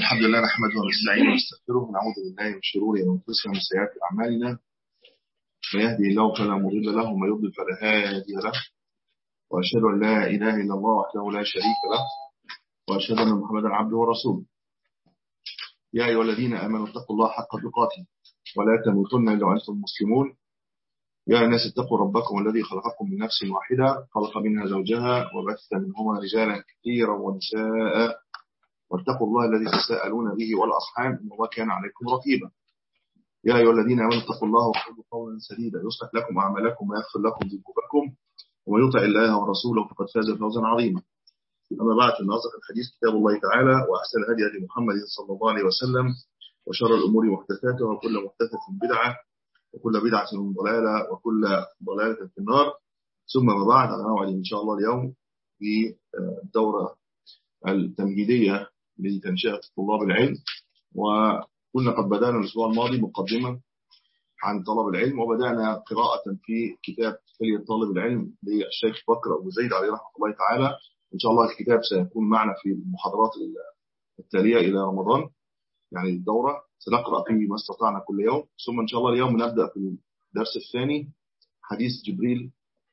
الحمد لله نحمده ونستعينه ونستغفره ونعوذ بالله من شرور انفسنا ومن سيئات اعمالنا. من يهدي الله فلا مضل له ومن يضلل فلا هادي له، واشهد ان لا اله الا الله وحده لا شريك له، واشهد ان محمدا عبده ورسوله. يا ايها الذين امنوا اتقوا الله حق تقاته ولا تموتن الا وانتم مسلمون. يا الناس اتقوا ربكم الذي خلقكم من نفس واحده، خلق منها زوجها وبث منهما رجالا كثيرا ونساء، واتقوا الله الذي تساءلون به والأرحام إن الله كان عليكم رقيبا. يا أيها الذين آمنوا اتقوا الله وقولوا قولا سديدا يصلح لكم أعمالكم ويغفر لكم ذنوبكم، ومن يطع الله ورسوله فقد فاز فوزا عظيما. أما بعد، فإن أصدق الحديث كتاب الله تعالى، وأحسن الهدي هدي محمد صلى الله عليه وسلم، وشر الأمور محدثاتها، وكل محدثة بدعة، وكل بدعة ضلالة، وكل ضلالة في النار. ثم ما بعد، أنا موعد إن شاء الله اليوم في الدورة التمهيدية لتنشئة طلاب العلم، وكنا قد بدأنا الأسبوع الماضي مقدمة عن طلب العلم، وبدأنا قراءة في كتاب حلية طالب العلم للشيخ بكر أبو زيد عليه رحمة الله تعالى. إن شاء الله الكتاب سيكون معنا في المحاضرات التالية إلى رمضان، يعني الدورة سنقرأ فيه ما استطعنا كل يوم. ثم إن شاء الله اليوم نبدأ في الدرس الثاني، حديث جبريل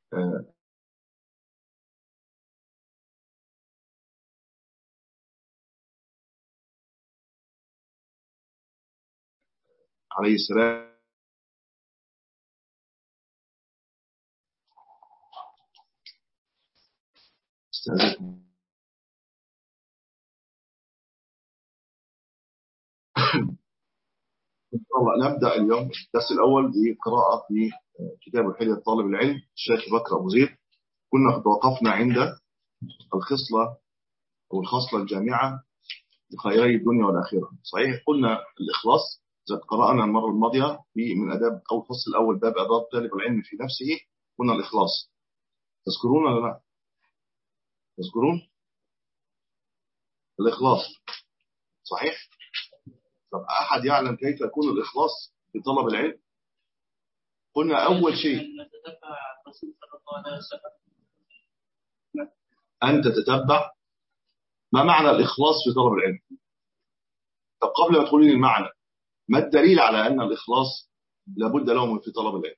عليه السلام. نبدأ اليوم الدرس الأول بقراءة في كتاب حلية طالب العلم الشيخ بكر أبو زيد. كنا قد وقفنا عند الخصلة أو الخصلة الجامعة لخيري الدنيا والآخرة. صحيح، قلنا الإخلاص إذا قرأنا المرة الماضية من أداب أو الفصل الأول باب أداب طالب العلم في نفسه، قلنا الإخلاص. تذكرون ولا لا؟ تذكرون الإخلاص؟ صحيح. طب أحد يعلم كيف يكون الإخلاص في طلب العلم؟ قلنا أول شيء أن تتتبع ما معنى الإخلاص في طلب العلم. طب قبل ما تقولين المعنى، ما الدليل على أن الإخلاص لابد له في طلب العلم؟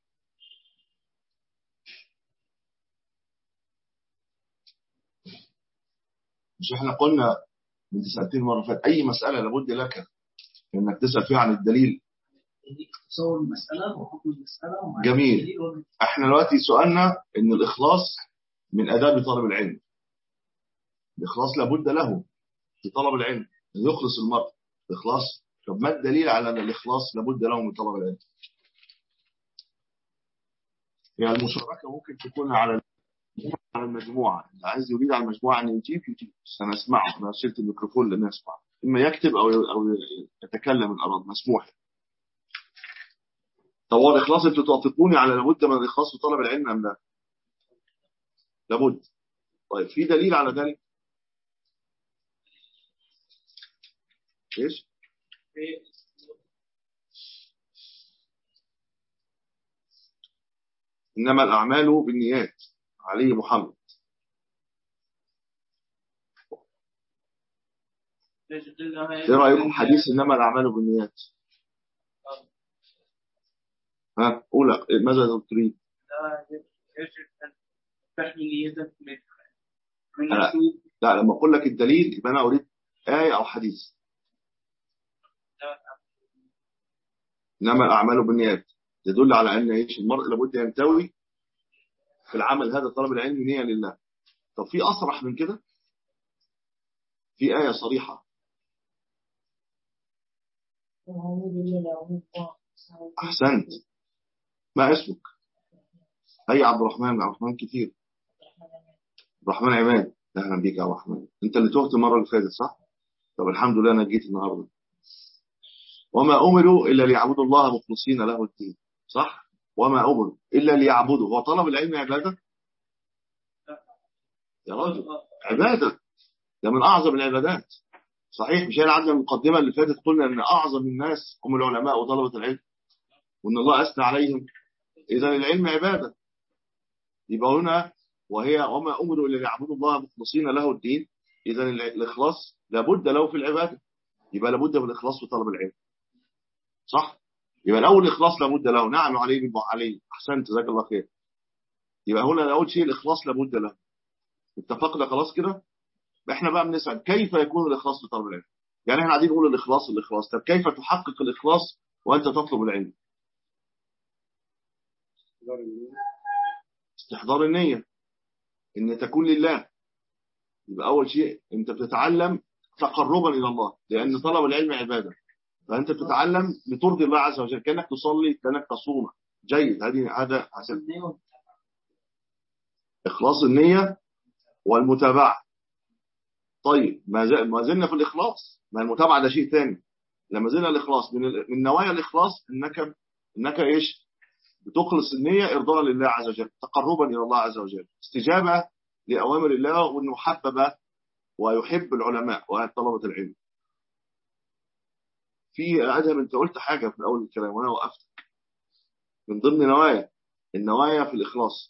مش احنا قلنا من 2 مرة فات أي مسألة لابد لك إنك تسأل فيها عن الدليل. تصور المسألة وحكم المسألة. جميل. احنا دلوقتي سؤالنا إن الإخلاص من آداب طلب العلم. الإخلاص لابد له في طلب العلم، أن يخلص المرء إخلاص. طب ما الدليل على أن الإخلاص لابد له من طلب العلم؟ يعني المشاركة ممكن تكون على المجموعة، اللي عايز يريد على المجموعة أن يجيب سنسمعه. أنا شلت الميكروفون لأن يسمع، إما يكتب أو يتكلم إن أراد، مسموح. طب هو الإخلاص أنتوا توافقوني على لابد من الإخلاص في طلب العلم أم لا؟ لابد. طيب في دليل على ذلك؟ إيش؟ إنما الأعمال بالنيات. علي محمد، ايه رأيكم حديث إنما الأعمال بالنيات؟ ها أولى ماذا تريد؟ لا، لما أقول لك الدليل يبقى أنا أريد آية أو حديث. إنما الأعمال بالنيات تدل على أن إيش؟ المرء لابد ينتوي في العمل هذا طلب العلم نية لله. طب في أصرح من كده؟ في آية صريحة. أحسنت. ما اسمك؟ أي عبد الرحمن كتير. عبد الرحمن عماد، أهلا بك يا عبد الرحمن. أنت اللي تهت المرة اللي فاتت صح؟ طب الحمد لله أنا جيت النهاردة. وما أمروا إلا ليعبدوا الله مخلصين له الدين، صح؟ وما أمروا إلا ليعبدوا. هو طلب العلم عبادة؟ يا راجل عبادة، ده من أعظم العبادات. صحيح، مش هي العدل المقدمة اللي فاتت قلنا أن أعظم الناس هم العلماء وطلبة العلم، وأن الله أثنى عليهم. إذا العلم عبادة. يبقى هنا وما أمروا إلا ليعبدوا الله مخلصين له الدين. إذا الإخلاص لابد له في العبادة. يبقى لابد من الإخلاص في طلب العلم، صح؟ يبقى الأول الإخلاص لابد له. نعم علي بن علي، أحسنت جزاك الله خير. يبقى هنا أول شيء الإخلاص لابد له. اتفقنا خلاص كده؟ احنا بقى بنسأل كيف يكون الإخلاص في طلب العلم؟ يعني احنا قاعدين نقول الإخلاص الإخلاص، طب كيف تحقق الإخلاص وأنت تطلب العلم؟ استحضار النية، إن تكون لله. يبقى أول شيء أنت بتتعلم تقربا إلى الله، لأن طلب العلم عبادة. فأنت بتتعلم لترضي الله عز وجل، كأنك تصلي كأنك تصوم. جيد، هذا حسن. إخلاص النية والمتابعة. طيب ما زلنا في الإخلاص، ما المتابعة ده شيء ثاني. لما زلنا الإخلاص من نوايا الإخلاص إنك إيش؟ بتخلص النية إرضاء لله عز وجل، تقربا إلى الله عز وجل، استجابة لأوامر الله، وأنه حبب ويحب العلماء وطلبة العلم. في أدهم أنت قلت حاجة في أول الكلام وأنا وقفت. من ضمن النوايا في الإخلاص.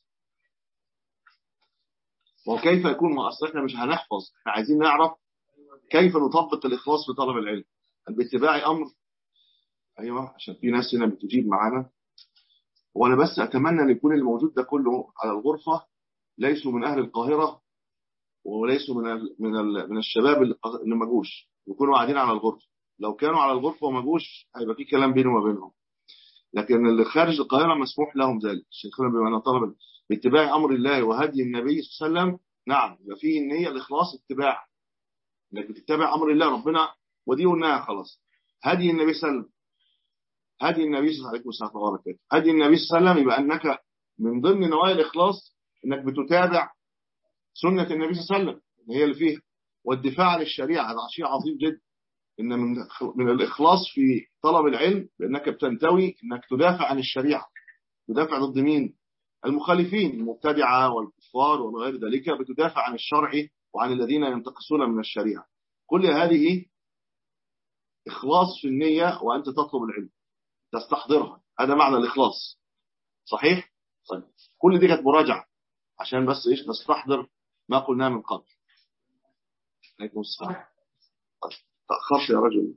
وكيف يكون؟ ما أصل إحنا مش هنحفظ، إحنا عايزين نعرف كيف نطبق الإخلاص في طلب العلم. باتباع أمر. أيوة، عشان في ناس هنا بتجيب معانا. وأنا بس أتمنى أن يكون الموجود ده كله على الغرفة ليسوا من أهل القاهرة، وليسوا من الشباب اللي ما جوش، يكونوا قاعدين على الغرفة. لو كانوا على الغرفة وما جوش هيبقى في كلام بينه وما بينهم. لكن اللي خارج القاهرة مسموح لهم ذلك. شيخنا بما أن طلب باتباع أمر الله وهدي النبي صلى الله عليه وسلم. نعم، يبقى فيه النية الإخلاص اتباع، انك بتتبع أمر الله ربنا، ودي قلناها خلاص. هدي النبي صلى الله عليه وسلم، هدي النبي صلى الله عليه وسلم، هدي النبي صلى الله عليه وسلم. يبقى أنك من ضمن نوايا الإخلاص أنك بتتابع سنة النبي صلى الله عليه وسلم، هي اللي فيها. والدفاع عن الشريعة هذا شيء عظيم جدا. إن من الإخلاص في طلب العلم بأنك بتنتوي أنك تدافع عن الشريعة. تدافع ضد مين؟ المخالفين، المبتدعة والكفار وغير ذلك. بتدافع عن الشرع وعن الذين ينتقصون من الشريعة. كل هذه إخلاص في النية وأنت تطلب العلم، تستحضرها. هذا معنى الإخلاص، صحيح؟ طيب. كل دي كانت مراجعة عشان بس إيش نستحضر ما قلناه من قبل. عليكم السلام. تأخرت يا رجل.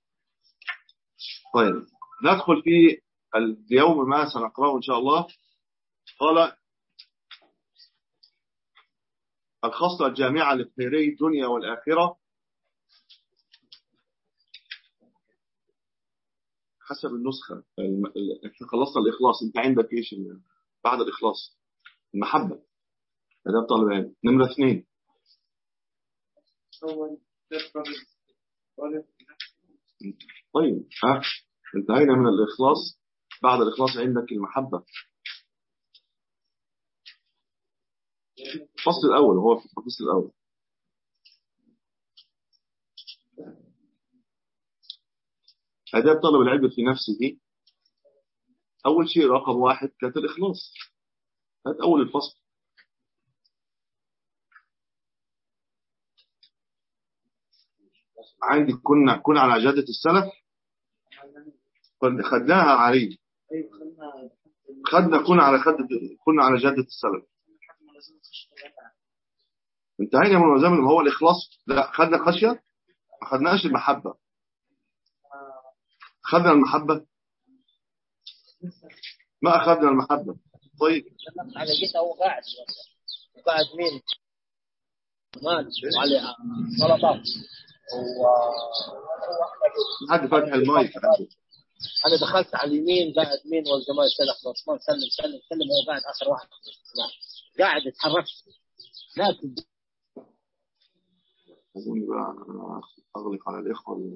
طيب، ندخل في اليوم ما سنقرأه إن شاء الله. قال: الخصلة الجامعة لخيري الدنيا والآخرة حسب النسخة. خلصنا الإخلاص. أنت عندك إيش بعد الإخلاص؟ المحبة. هذا طالب العلم. نمرة 2. طيب، انتهينا من الإخلاص. بعد الإخلاص عندك المحبة. الفصل الأول، هو في الفصل الأول. آداب طلب العلم في نفسه. أول شيء رقم 1 كانت الإخلاص. هذا أول الفصل. عندي كنا على جادة السلف. خدناها علي. كنا على جادة السلف. انتهينا من الوزام اللي هو الإخلاص. لا، خدنا الخشية، ما خدناش المحبة. خدنا المحبة، ما أخذنا المحبة. طيب، على جيت هو قاعد مين مال وعلى سلطات حد فاتح المايك عنده. انا دخلت على اليمين قاعد مين والجماعه سلف عثمان سلم هو قاعد اخر واحد. لا قاعد اتحركت لكن أظن بقى أغلق على الإخوة.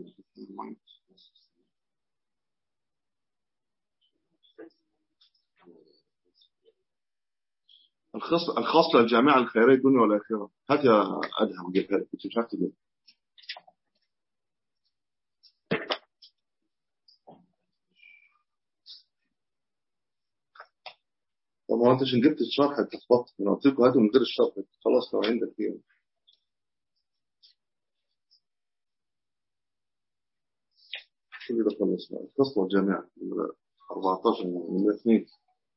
الخاصة الجامعة الخيرية الدنيا والآخرة. هات يا أدهم جيبها لك، كنت مش عارف تجيبها. طب ما أنت عشان جبت الشرح اتلخبطت. أنا قلت لكم هاتوا من غير الشرح خلاص. لو عندك فيه كل ده خلص. الخاصة الجامعة 14 من 2.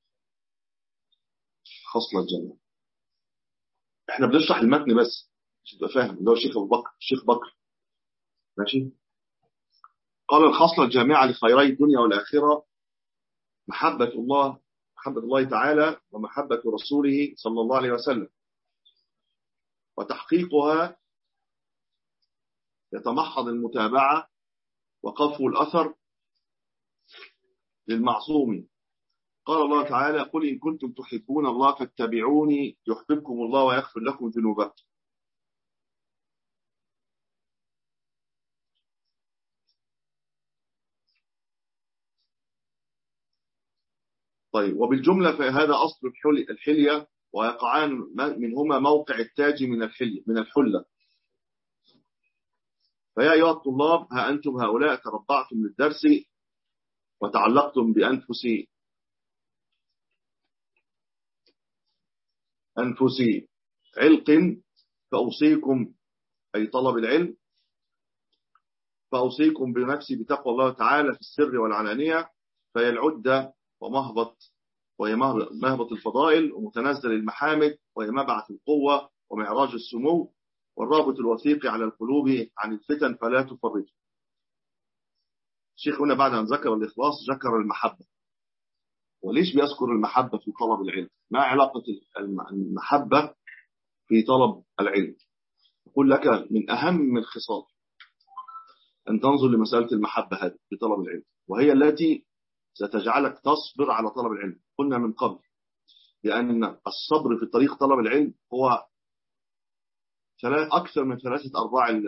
خاصة الجامعة. احنا بنشرح المتن بس عشان تبقى فاهم. اللي هو الشيخ أبو بكر، الشيخ بكر، ماشي. قال الخصلة الجامعة لخيري الدنيا والآخرة محبة الله تعالى ومحبة رسوله صلى الله عليه وسلم، وتحقيقها يتمحض المتابعة وقفو الأثر للمعصوم. قال الله تعالى: قل إن كنتم تحبون الله فاتبعوني يحببكم الله ويغفر لكم ذنوبكم. طيب، وبالجملة فهذا أصل الحلية، ويقعان منهما موقع التاج من الحلة. فيا أيها الطلاب، ها أنتم هؤلاء تربعتم للدرس وتعلقتم أنفس علق، فأوصيكم، أي طلب العلم، فأوصيكم بنفسي بتقوى الله تعالى في السر والعلانية، فهي العدة وهي مهبط الفضائل ومتنزل المحامد، وهي مبعث القوة ومعراج السمو، والرابط الوثيق على القلوب عن الفتن فلا تفرج. الشيخ هنا بعد أن ذكر الإخلاص ذكر المحبة. وليش بيذكر المحبة في طلب العلم؟ ما علاقة المحبة في طلب العلم؟ أقول لك من أهم الخصال أن تنظر لمسألة المحبة هذه في طلب العلم، وهي التي ستجعلك تصبر على طلب العلم. قلنا من قبل لأن الصبر في طريق طلب العلم هو أكثر من 3/4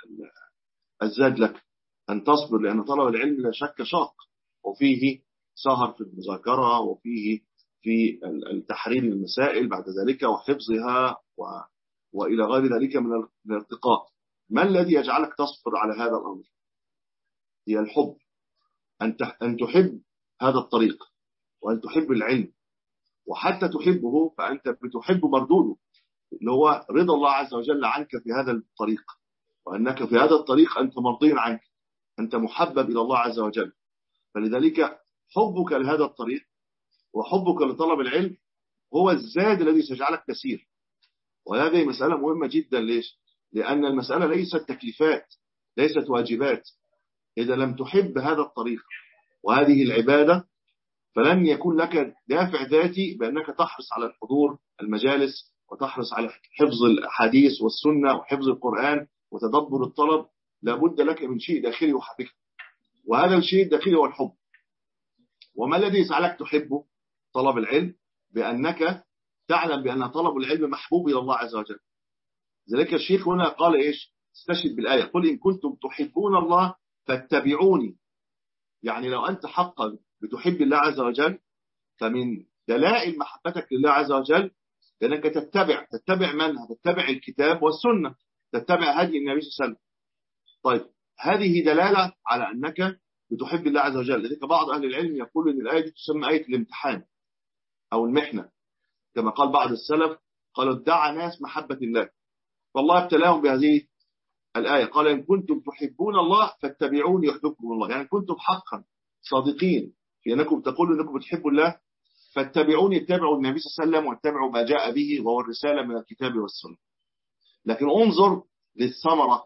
الزاد لك أن تصبر، لأن طلب العلم لا شك شاق، وفيه سهر في المذاكرة، وفيه في التحرير المسائل بعد ذلك وحفظها وإلى غير ذلك من الارتقاء. ما الذي يجعلك تصبر على هذا الأمر؟ هي الحب، أن تحب هذا الطريق، وأن تحب العلم، وحتى تحبه فأنت بتحب مردوده، اللي هو رضا الله عز وجل عنك في هذا الطريق، وأنك في هذا الطريق أنت مرضي عنك، أنت محبب إلى الله عز وجل. فلذلك حبك لهذا الطريق وحبك لطلب العلم هو الزاد الذي سيجعلك تسير. وهذه مسألة مهمة جدا. ليش؟ لأن المسألة ليست تكليفات، ليست واجبات. إذا لم تحب هذا الطريق وهذه العبادة فلن يكون لك دافع ذاتي بأنك تحرص على الحضور المجالس، وتحرص على حفظ الحديث والسنة وحفظ القرآن وتدبر الطلب. لابد لك من شيء داخلي يحبك، وهذا الشيء الداخلي هو الحب. وما الذي يسعلك تحبه؟ طلب العلم، بأنك تعلم بأن طلب العلم محبوب إلى الله عز وجل. ذلك الشيخ هنا قال إيش؟ استشهد بالآية: قل إن كنتم تحبون الله فاتبعوني. يعني لو أنت حقا بتحب الله عز وجل فمن دلائل محبتك لله عز وجل لأنك تتبع من؟ تتبع الكتاب والسنة، تتبع هدي النبي صلى الله عليه وسلم. طيب، هذه دلالة على أنك بتحب الله عز وجل. لذلك بعض أهل العلم يقول أن الآية دي تسمى آية الامتحان أو المحنة، كما قال بعض السلف، قالوا ادعى ناس محبة الله فالله ابتلاهم بهذه الآية. قال إن كنتم تحبون الله فاتبعوني يحببكم الله. يعني كنتم حقا صادقين في أنكم تقولوا أنكم بتحبوا الله فاتبعوني، اتبعوا النبي صلى الله عليه وسلم واتبعوا ما جاء به وهو الرسالة من الكتاب والسنة. لكن انظر للثمرة.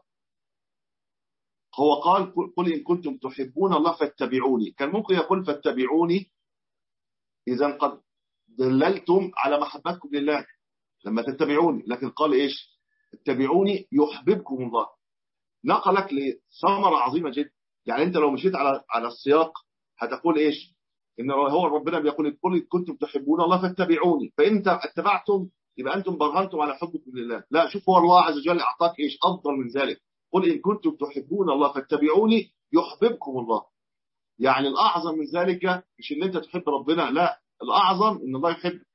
هو قال قل إن كنتم تحبون الله فاتبعوني، كان ممكن يقول فاتبعوني إذا قد دللتم على محبتكم لله لما تتبعوني، لكن قال إيش؟ اتبعوني يحببكم الله. نقلك لثمرة عظيمة جدا. يعني أنت لو مشيت على السياق هتقول إيش؟ إن هو ربنا بيقول قل إن كنتم تحبون الله فاتبعوني، فإن اتبعتم يبقى أنتم برهنتم على حبكم لله. لا، شوف هو الله عز وجل أعطاك إيش أفضل من ذلك. قل إن كنتم تحبون الله فاتبعوني يحببكم الله. يعني الأعظم من ذلك مش إن أنت تحب ربنا، لا، الأعظم إن الله يحبك.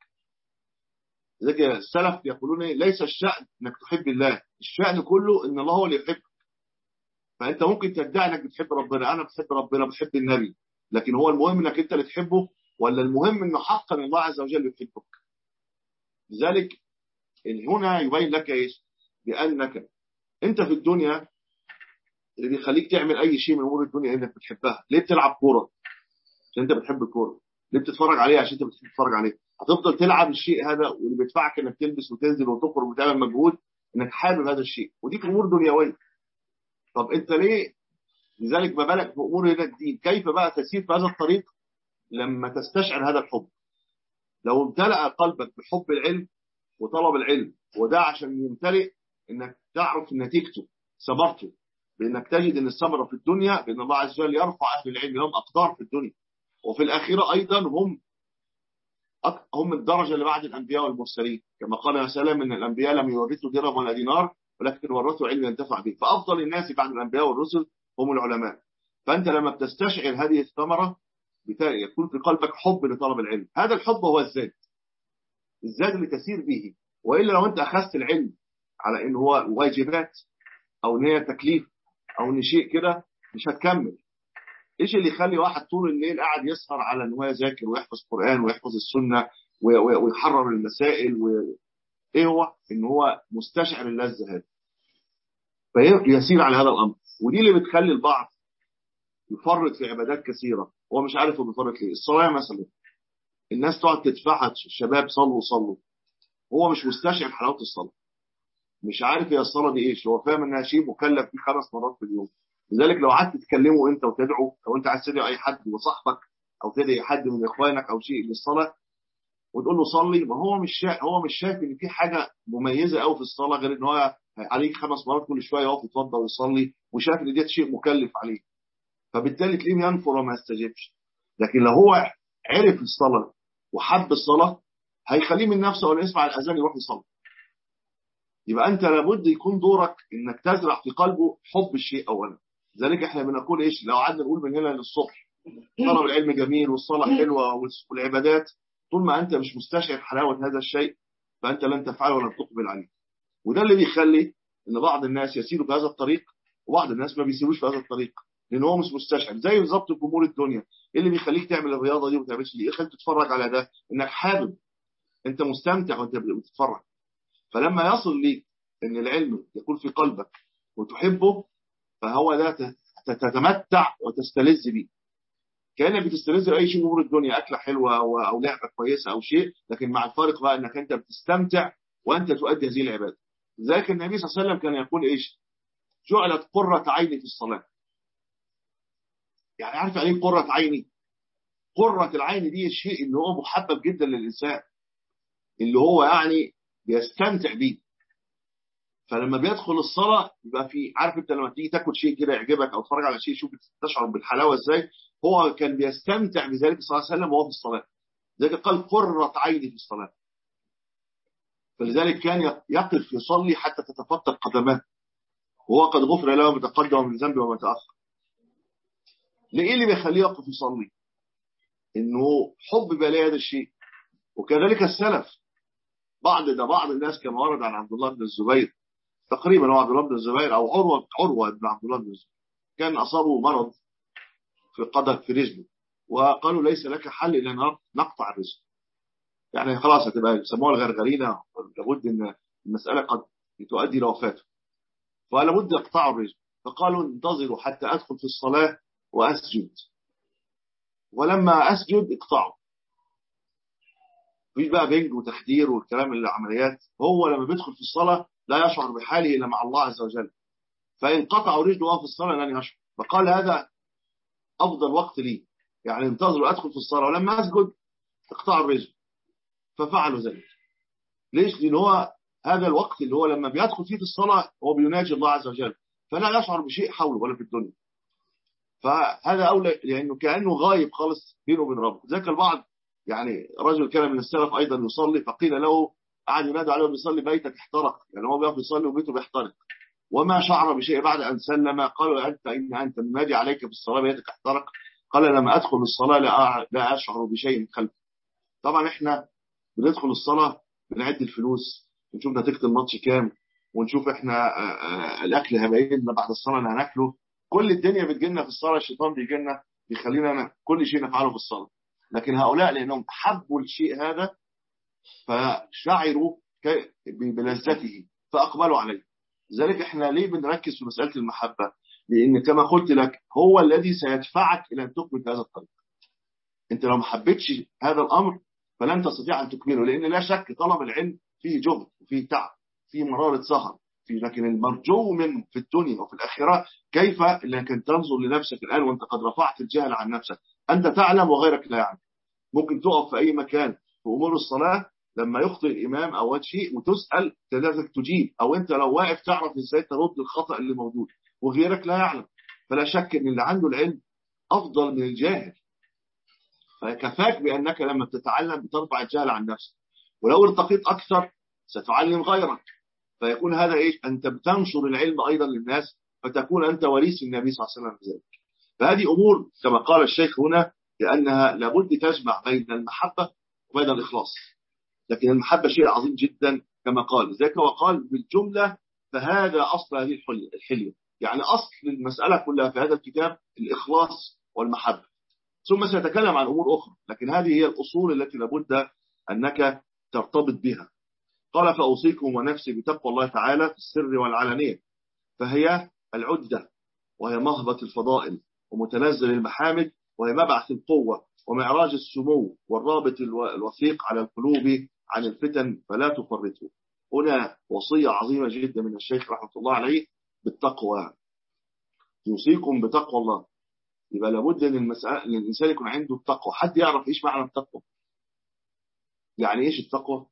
لذلك السلف يقولون ليس الشأن إنك تحب الله، الشأن كله إن الله هو اللي يحبك. فأنت ممكن تدعي إنك بتحب ربنا، أنا بحب ربنا بحب النبي، لكن هو المهم إنك أنت اللي تحبه، ولا المهم إنه حقا الله عز وجل يحبك؟ لذلك هنا يبين لك إيش؟ بأنك أنت في الدنيا اللي بيخليك تعمل أي شيء من أمور الدنيا إنك بتحبها. ليه بتلعب كورة؟ عشان أنت بتحب الكورة. ليه بتتفرج عليها؟ عشان أنت بتحب تتفرج عليه. هتفضل تلعب الشيء هذا واللي بيدفعك إنك تلبس وتنزل وتخرج وتعمل مجهود إنك حابب هذا الشيء، ودي في أمور دنيوية. طب أنت ليه لذلك ما بالك بأمور هنا الدين، كيف بقى تسير في هذا الطريق لما تستشعر هذا الحب. لو امتلأ قلبك بحب العلم وطلب العلم، وده عشان يمتلئ انك تعرف نتيجته ثمرته، بانك تجد ان الثمره في الدنيا بان الله عز وجل يرفع اهل العلم لهم اقدار في الدنيا، وفي الاخره ايضا هم الدرجه اللي بعد الانبياء والمرسلين، كما قال سلام ان الانبياء لم يورثوا درهم ولا دينار ولكن ورثوا علم ينتفع به، فافضل الناس بعد الانبياء والرسل هم العلماء. فانت لما بتستشعر هذه الثمره يكون في قلبك حب لطلب العلم. هذا الحب هو الزاد اللي تسير به. والا لو انت اخذت العلم على ان هو واجبات او ان هي تكليف او ان شيء كده مش هتكمل. ايش اللي يخلي واحد طول الليل قاعد يسهر على ان هو يذاكر ويحفظ قرآن ويحفظ السنة ويحرر المسائل ايه هو؟ ان هو مستشعر اللذة هذه فيسير على هذا الامر. ودي اللي بتخلي البعض يفرط في عبادات كثيرة هو مش عارف هو بيفرط ليه. الصلاة مثلا الناس تقعد تدفعها، الشباب صلوا هو مش مستشعر حلاوة الصلاة، مش عارف هي الصلاة دي ايش، هو فاهم انها شيء مكلف فيه 5 مرات في اليوم. لذلك لو قعدت تتكلموا انت وتدعو، او انت عايز تدعو اي حد وصاحبك او تدعي حد من اخوانك او شيء للصلاة وتقول له صلي، ما هو مش شايف ان في حاجة مميزة قوي في الصلاة غير ان هو عليك 5 مرات كل شوية يقف يتوضا ويصلي، وشايف ان دي شيء مكلف عليه، فبالتالي تلاقيه ينفر وما يستجيبش. لكن لو هو عرف الصلاة وحب الصلاة هيخليه من نفسه ولا يسمع الأذان يروح يصلي. يبقى أنت لابد يكون دورك إنك تزرع في قلبه حب الشيء أولا. لذلك إحنا بنقول إيش، لو قعدنا نقول من هنا للصبح طلب العلم جميل والصلاة حلوة والعبادات، طول ما أنت مش مستشعر حلاوة هذا الشيء فأنت لن تفعله ولن تقبل عليه. وده اللي بيخلي إن بعض الناس يسيروا في هذا الطريق وبعض الناس ما بيسيروش في هذا الطريق، لأن هو مش مستشعر. زي بالظبط في أمور الدنيا، إيه اللي بيخليك تعمل الرياضة دي وما تعملش دي؟ إيه خليك تتفرج على ده؟ إنك حابب، أنت مستمتع وأنت بتتفرج. فلما يصل ليك ان العلم يكون في قلبك وتحبه، فهو ده تتمتع وتستلذ به، كأنك بتستلذ بأي شيء من امور الدنيا، أكلة حلوة أو لعبة كويسة أو شيء، لكن مع الفارق بقى أنك أنت بتستمتع وأنت تؤدي هذه العبادة. لذلك النبي صلى الله عليه وسلم كان يقول إيش؟ جعلت قرة عيني في الصلاة. يعني عارف يعني قرة عيني؟ قرة العين دي الشيء اللي هو محبب جدا للإنسان، اللي هو يعني بيستمتع بيه. فلما بيدخل الصلاة يبقى في، عارف انت لما تيجي تاكل شيء كده يعجبك او تتفرج على شيء شوف تشعر بالحلاوة ازاي، هو كان بيستمتع بذلك صلى الله عليه وسلم وهو في الصلاة. ذلك قال قرة عيني في الصلاة. فلذلك كان يقف يصلي حتى تتفتر قدماه وهو قد غفر له ما تقدم من ذنبه وما تأخر. ليه اللي بيخليه يقف يصلي؟ انه حب بلا هذا الشيء. وكذلك السلف، بعض الناس كما ورد عن عبد الله بن الزبير تقريبا، هو عبد الله بن الزبير او عروه بن عبد الله بن الزبير، كان اصابه مرض في قدم في رجله، وقالوا ليس لك حل الا ان نقطع الرجل، يعني خلاص هتبقى يسموها الغرغرينه، لابد ان المساله قد تؤدي الى وفاته، فلا بد يقطعوا الرجل. فقالوا انتظروا حتى ادخل في الصلاه واسجد، ولما اسجد اقطعوا. مفيش بقى بنج وتخدير والكلام العمليات، هو لما بيدخل في الصلاه لا يشعر بحاله الا مع الله عز وجل، فإن قطعوا رجله في الصلاة لن يشعر. فقال هذا أفضل وقت لي، يعني انتظروا أدخل في الصلاة ولما أسجد اقطعوا الرجل. ففعلوا ذلك. ليش؟ لأن هو هذا الوقت اللي هو لما بيدخل فيه في الصلاة هو بيناجي الله عز وجل، فلا يشعر بشيء حوله ولا في الدنيا. فهذا أولى، لأنه كأنه غايب خالص بينه وبين ربه. ذاك البعض، يعني رجل كان من السلف أيضا يصلي، فقيل له، قعد ينادي عليه بيصلي بيتك احترق، يعني هو بيقف يصلي وبيته بيحترق، وما شعر بشيء بعد أن سلم. قالوا أنت النادي عليك في الصلاة بيتك احترق؟ قال لما أدخل الصلاة لا أشعر بشيء خلفي. طبعا إحنا بندخل الصلاة بنعد الفلوس ونشوف نتيجة الماتش كام، ونشوف إحنا الأكل هيبقى لنا بعد الصلاة اللي هناكله. كل الدنيا بتجينا في الصلاة، الشيطان بيجينا بيخلينا كل شيء نفعله في الصلاة. لكن هؤلاء لأنهم حبوا الشيء هذا فشعروا بلذته فأقبلوا عليه. لذلك احنا ليه بنركز في مسألة المحبة؟ لأن كما قلت لك هو الذي سيدفعك إلى أن تكمل هذا الطريق. أنت لو ما حبيتش هذا الأمر فلن تستطيع أن تكمله، لأن لا شك طلب العلم فيه جهد وفيه تعب، فيه مرارة سهر، لكن المرجو من في الدنيا وفي الآخرة كيف انك تنظر لنفسك الآن وانت قد رفعت الجهل عن نفسك. أنت تعلم وغيرك لا يعلم. ممكن تقف في أي مكان في أمور الصلاة لما يخطئ الإمام أو شيء وتسأل لازم تجيب، أو أنت لو واقف تعرف إزاي ترد الخطأ اللي موجود، وغيرك لا يعلم. فلا شك أن اللي عنده العلم أفضل من الجاهل. فكفاك بأنك لما بتتعلم بترفع الجهل عن نفسك، ولو ارتقيت أكثر ستعلم غيرك، فيكون هذا إيش؟ أنت بتنشر العلم أيضا للناس، فتكون أنت وريث النبي صلى الله عليه وسلم بذلك. فهذه أمور كما قال الشيخ هنا لأنها لابد تجمع بين المحبة وبين الإخلاص. لكن المحبة شيء عظيم جدا كما قال، ذلك وقال بالجملة فهذا أصل هذه الحلية. يعني أصل المسألة كلها في هذا الكتاب الإخلاص والمحبة، ثم سيتكلم عن أمور أخرى، لكن هذه هي الأصول التي لابد أنك ترتبط بها. قال فأوصيكم ونفسي بتقوى الله تعالى في السر والعلانية، فهي العدة، وهي مهبط الفضائل، ومتنزل المحامد، وهي مبعث القوة ومعراج السمو، والرابط الوثيق على القلوب عن الفتن فلا تفرطوا. هنا وصية عظيمة جدا من الشيخ رحمة الله عليه بالتقوى، يوصيكم بتقوى الله. يبقى لابد ان الانسان يكون عنده التقوى. حد يعرف ايش معنى التقوى؟ يعني ايش التقوى؟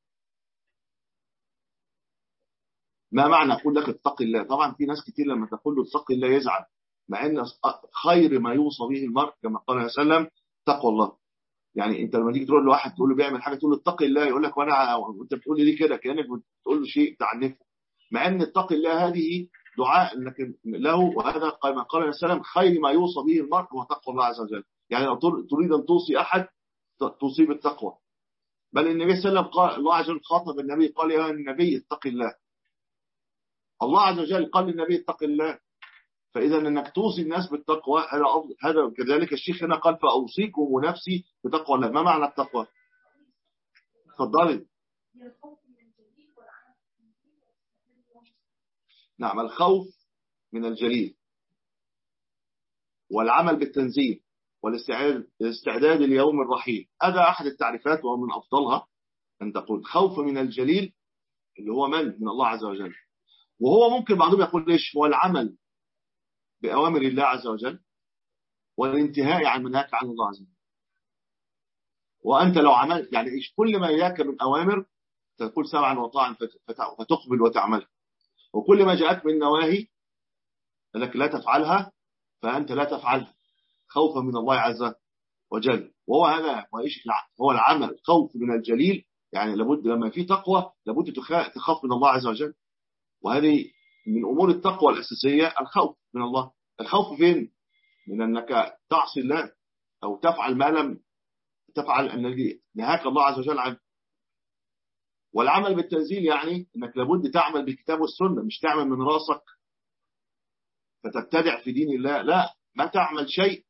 ما معنى اقول لك اتق الله؟ طبعا في ناس كتير لما تقول له اتق الله يزعل، مع ان خير ما يوصى به المرء كما قال عليه وسلم تقوى الله. يعني انت لما تيجي تقول لواحد تقول له بيعمل حاجه تقول له اتق الله، يقول لك وانت بتقول لي ليه كده؟ كانك بتقول له شيء تعنفه، مع ان اتق الله هذه دعاء لكن له، وهذا كما قال عليه وسلم خير ما يوصى به المرء هو تقوى الله عز وجل. يعني لو تريد ان توصي احد توصي بالتقوى. بل النبي صلى الله عليه وسلم قال، الله عز وجل خاطب النبي قال يا النبي اتق الله. الله عز وجل قال للنبي اتق الله. فإذا أنك توصي الناس بالتقوى هذا كذلك. الشيخ هنا قال فأوصيكم ونفسي بتقوى الله. ما معنى التقوى؟ تفضلي. نعم، الخوف من الجليل، والعمل بالتنزيل، والاستعداد ليوم الرحيل. هذا أحد التعريفات ومن أفضلها أن تقول خوف من الجليل اللي هو من الله عز وجل. وهو ممكن بعضهم يقول ليش هو العمل بأوامر الله عز وجل والانتهاء عن منهاك عن الله عز وجل. وأنت لو عملت يعني إيش كل ما إياك من أوامر تقول سمعا وطاعا فتقبل وتعمل، وكل ما جاءت من نواهي أنك لا تفعلها فأنت لا تفعلها خوفا من الله عز وجل. وهو هذا وإيش هو العمل خوف من الجليل. يعني لابد لما في تقوى لابد تخاف من الله عز وجل، وهذه من أمور التقوى الأساسية الخوف من الله. الخوف فين؟ من أنك تعصي الله أو تفعل ما لم تفعل الذي نهاك الله عز وجل عنه. والعمل بالتنزيل يعني أنك لابد تعمل بالكتاب والسنة، مش تعمل من راسك فتبتدع في دين الله. لا، ما تعمل شيء.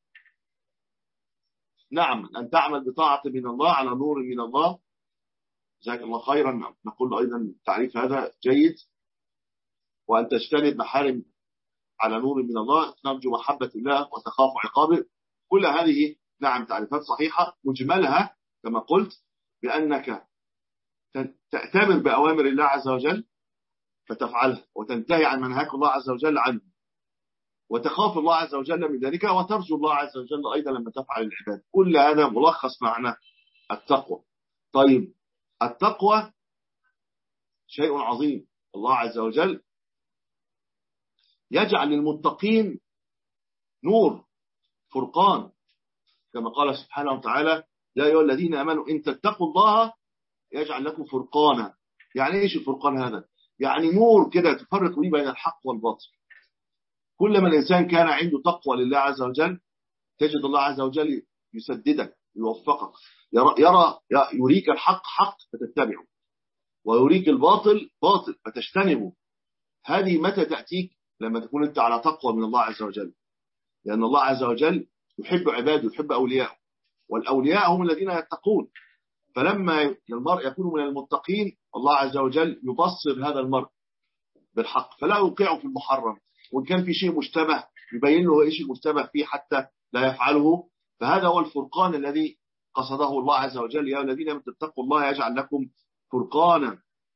نعم، أن تعمل بطاعة من الله على نور من الله. جزاك الله خيرا. نقول أيضا تعريف هذا جيد. وأن تجتنب محارم على نور من الله، نرجو محبة الله وتخاف عقابه. كل هذه نعم تعريفات صحيحة. مجملها كما قلت بأنك تأتمر بأوامر الله عز وجل فتفعلها، وتنتهي عن منهاك الله عز وجل عنه، وتخاف الله عز وجل من ذلك، وترجو الله عز وجل أيضا لما تفعل العباد. كل هذا ملخص معنى التقوى. طيب، التقوى شيء عظيم. الله عز وجل يجعل للمتقين نور فرقان، كما قال سبحانه وتعالى يا أيها الذين آمنوا إن تتقوا الله يجعل لكم فرقانا. يعني إيش الفرقان هذا؟ يعني نور كده تفرق به بين الحق والباطل. كل ما الإنسان كان عنده تقوى لله عز وجل تجد الله عز وجل يسددك يوفقك، يريك الحق حق فتتبعه، ويريك الباطل باطل فتجتنبه. هذه متى تأتيك؟ لما تكون أنت على تقوى من الله عز وجل، لأن الله عز وجل يحب عباده يحب أولياءه، والأولياء هم الذين يتقون. فلما المرء يكون من المتقين الله عز وجل يبصر هذا المرء بالحق فلا يوقعه في المحرم، وإن كان في شيء مشتبه يبين له إيش المشتبه فيه حتى لا يفعله. فهذا هو الفرقان الذي قصده الله عز وجل يا الذين تتقوا الله يجعل لكم فرقانا.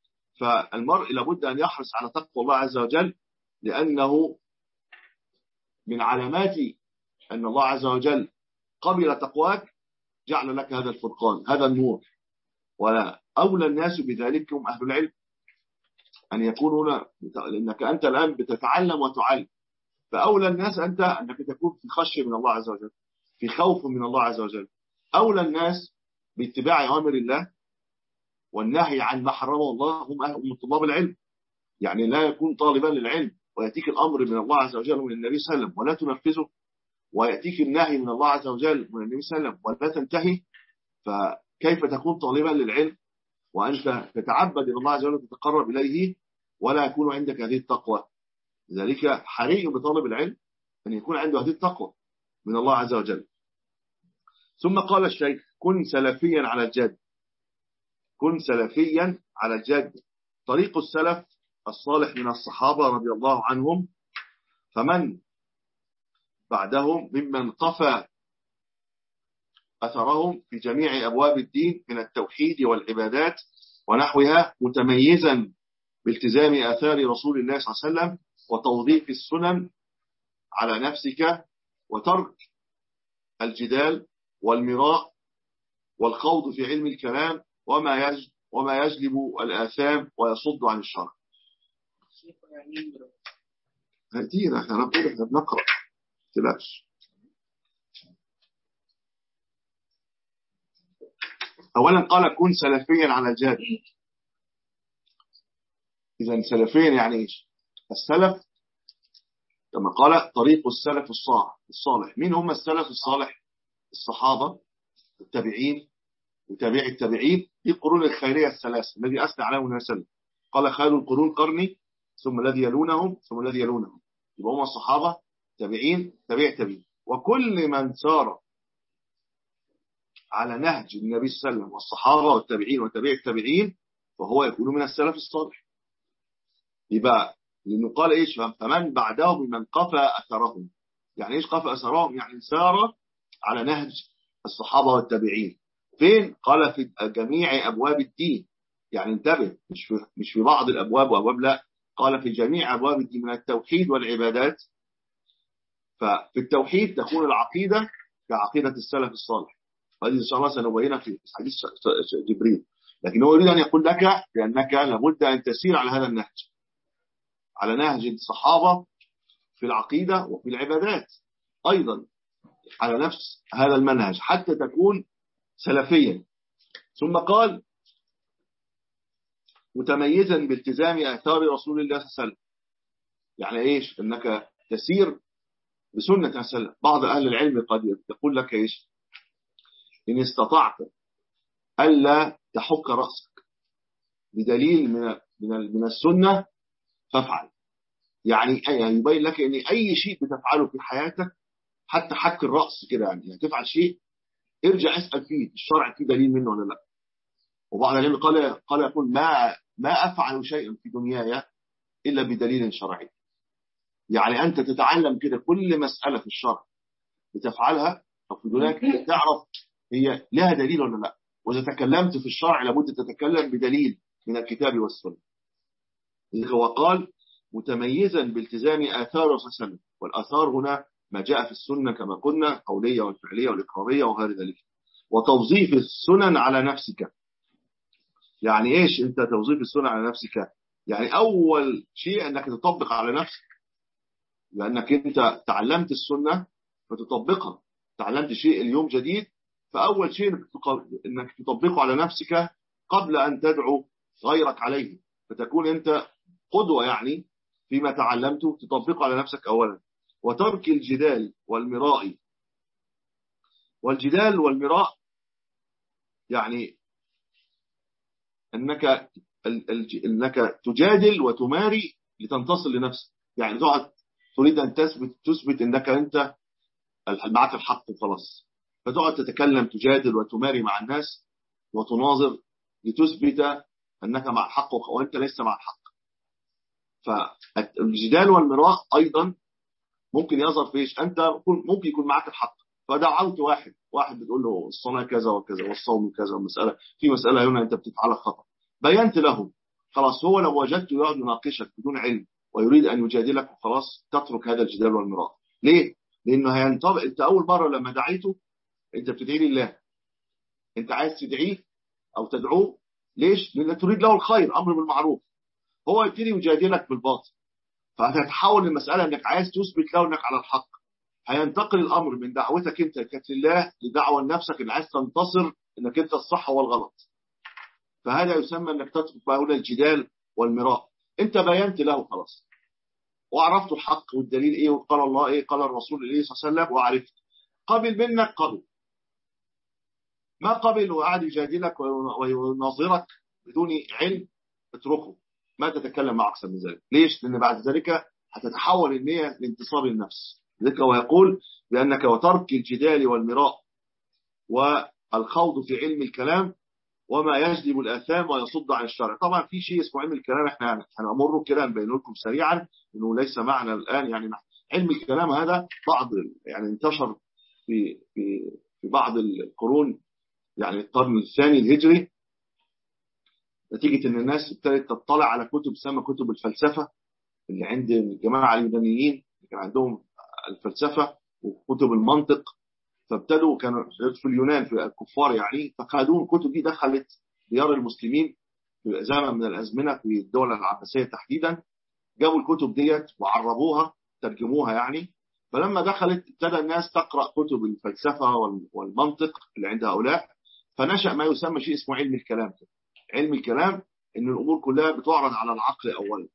فالمرء لابد أن يحرص على تقوى الله عز وجل، لأنه من علامات أن الله عز وجل قبل تقواك جعل لك هذا الفرقان، هذا النور. وأولى الناس بذلك هم أهل العلم، أن يكونوا هنا، لأنك أنت الآن بتتعلم وتعلم، فأولى الناس أنت أنك تكون في خشية من الله عز وجل، في خوف من الله عز وجل. أولى الناس باتباع أوامر الله والنهي عن ما حرمه الله هم طلاب العلم. يعني لا يكون طالبا للعلم ويأتيك الأمر من الله عز وجل ومن النبي صلى الله عليه وسلم ولا تنفذه، ويأتيك النهي من الله عز وجل ومن النبي صلى الله عليه وسلم ولا تنتهي، فكيف تكون طالبا للعلم وأنت تتعبد إلى الله عز وجل وتتقرب إليه ولا يكون عندك هذه التقوى؟ لذلك حري بطالب العلم أن يكون عنده هذه التقوى من الله عز وجل. ثم قال الشيخ: كن سلفيا على الجد، كن سلفيا على الجد. طريق السلف الصالح من الصحابة رضي الله عنهم، فمن بعدهم ممن قفى أثرهم في جميع أبواب الدين من التوحيد والعبادات ونحوها، متميزا بالتزام آثار رسول الله صلى الله عليه وسلم وتوظيف السنن على نفسك، وترك الجدال والمراء والخوض في علم الكلام وما يجلب الآثام ويصد عن الشرع. هدينا احنا بنقرأ تلاش. أولا قال: كن سلفيا على الجاد. إذا سلفيا يعني إيش؟ السلف كما قال طريق السلف الصالح. مين هم السلف الصالح؟ الصحابة، التابعين، وتابع التابعين. دي القرون الخيرية الثلاثة الذي أثنى عليهم النبي صلى الله عليه وسلم، قال: خير القرون قرني ثم الذي يلونهم ثم الذي يلونهم. يبقى هم الصحابة، تابعين، تابعين، وكل من سار على نهج النبي صلى الله عليه وسلم والصحابة والتابعين وتابع التابعين فهو يكون من السلف الصالح. يبقى لأنه قال إيش؟ فمن بعدهم من قفى أثرهم. يعني إيش قفى أثرهم؟ يعني سار على نهج الصحابة والتابعين. فين؟ قال في جميع أبواب الدين. يعني انتبه، مش في بعض الأبواب وأبواب، لا، قال في جميع أبواب الدين من التوحيد والعبادات. ففي التوحيد تكون العقيدة كعقيدة السلف الصالح، وهذه إن شاء الله سنبينها في حديث جبريل. لكن هو يريد أن يقول لك بأنك لابد أن تسير على هذا النهج، على نهج الصحابة في العقيدة وفي العبادات أيضا، على نفس هذا المنهج حتى تكون سلفيا. ثم قال: متميزا بالتزام آثار رسول الله صلى الله عليه وسلم. يعني إيش؟ أنك تسير بسنة صلى الله عليه وسلم. بعض أهل العلم قد يقول لك إيش؟ إن استطعت ألا تحك رأسك بدليل من السنة فافعل. يعني يبين لك أن أي شيء بتفعله في حياتك، حتى حك الرأس كده، يعني تفعل شيء ارجع اسأل فيه الشرع فيه دليل منه ولا لا. وبعض العلم قال يقول: ما أفعل شيئا في دنياي إلا بدليل شرعي. يعني أنت تتعلم كده كل مسألة في الشرع بتفعلها أو في دنياك تعرف هي لها دليل ولا لا. وإذا تكلمت في الشرع لابد تتكلم بدليل من الكتاب والسنة. هو قال: متميزا بالتزام آثار الرسول صلى الله عليه وسلم. والآثار هنا ما جاء في السنة كما قلنا، قولية والفعلية والإقرارية وغير ذلك. وتوظيف السنن على نفسك. يعني إيش أنت توظيف السنن على نفسك؟ يعني أول شيء أنك تطبق على نفسك، لأنك أنت تعلمت السنة فتطبقها. تعلمت شيء اليوم جديد، فأول شيء أنك تطبقه على نفسك قبل أن تدعو غيرك عليه، فتكون أنت قدوة يعني فيما تعلمته تطبقه على نفسك أولا. وترك الجدال والمراء. والجدال والمراء يعني أنك تجادل وتماري لتنتصر لنفسك. يعني تريد أن تثبت أنك أنت معك الحق وخلاص، فتقعد تتكلم تجادل وتماري مع الناس وتناظر لتثبت أنك مع الحق وأنت ليس مع الحق. فالجدال والمراء أيضا ممكن يظهر في إيش؟ أنت ممكن يكون معك الحق، فدعوت واحد بتقول له الصلاة كذا وكذا والصوم كذا، في مسألة هنا أنت بتفعلها خطأ، بينت له خلاص هو لو وجدته يقعد يناقشك بدون علم ويريد أن يجادلك وخلاص تترك هذا الجدال والمراء. ليه؟ لأنه هينطبق. أنت أول مرة لما دعيته أنت بتدعي لله، أنت عايز تدعيه أو تدعوه، ليش؟ لأنك تريد له الخير، أمر بالمعروف. هو يبتدي يجادلك بالباطل، فهتتحول المسألة أنك عايز تثبت له أنك على الحق. هينتقل الأمر من دعوتك أنت كانت لله لدعوة لنفسك اللي عايز تنتصر أنك أنت الصح والغلط. فهذا يسمى أنك تترك بقى هنا الجدال والمراء. أنت بينت له خلاص وعرفت الحق والدليل إيه وقال الله إيه قال الرسول إيه صلى الله عليه وسلم وعرفت. قبل منك قبل، ما قبل وقعد يجادلك ويناظرك بدون علم اتركه، ما تتكلم معه أكثر من ذلك. ليش؟ لأن بعد ذلك هتتحول النية لانتصاب النفس. ذلك هو يقول بأنك وترك الجدال والمراء والخوض في علم الكلام وما يجلب الآثام ويصد عن الشرع. طبعا في شيء اسمه علم الكلام احنا هنمره كده نبين لكم سريعا انه ليس معنا الآن. يعني علم الكلام هذا بعض يعني انتشر في بعض القرون، يعني القرن الثاني الهجري، نتيجة ان الناس ابتدت تطلع على كتب سمى كتب الفلسفة اللي عند الجماعة اليونانيين، كان عندهم الفلسفة وكتب المنطق. فابتدوا كانوا في اليونان في الكفار يعني، فخدوا الكتب دي دخلت ديار المسلمين في زمن من الأزمنة في الدولة العباسية تحديدا. جابوا الكتب ديت وعربوها ترجموها يعني. فلما دخلت ابتدى الناس تقرأ كتب الفلسفة والمنطق اللي عند هؤلاء، فنشأ ما يسمى شيء اسمه علم الكلام. علم الكلام ان الامور كلها بتعرض على العقل اولا،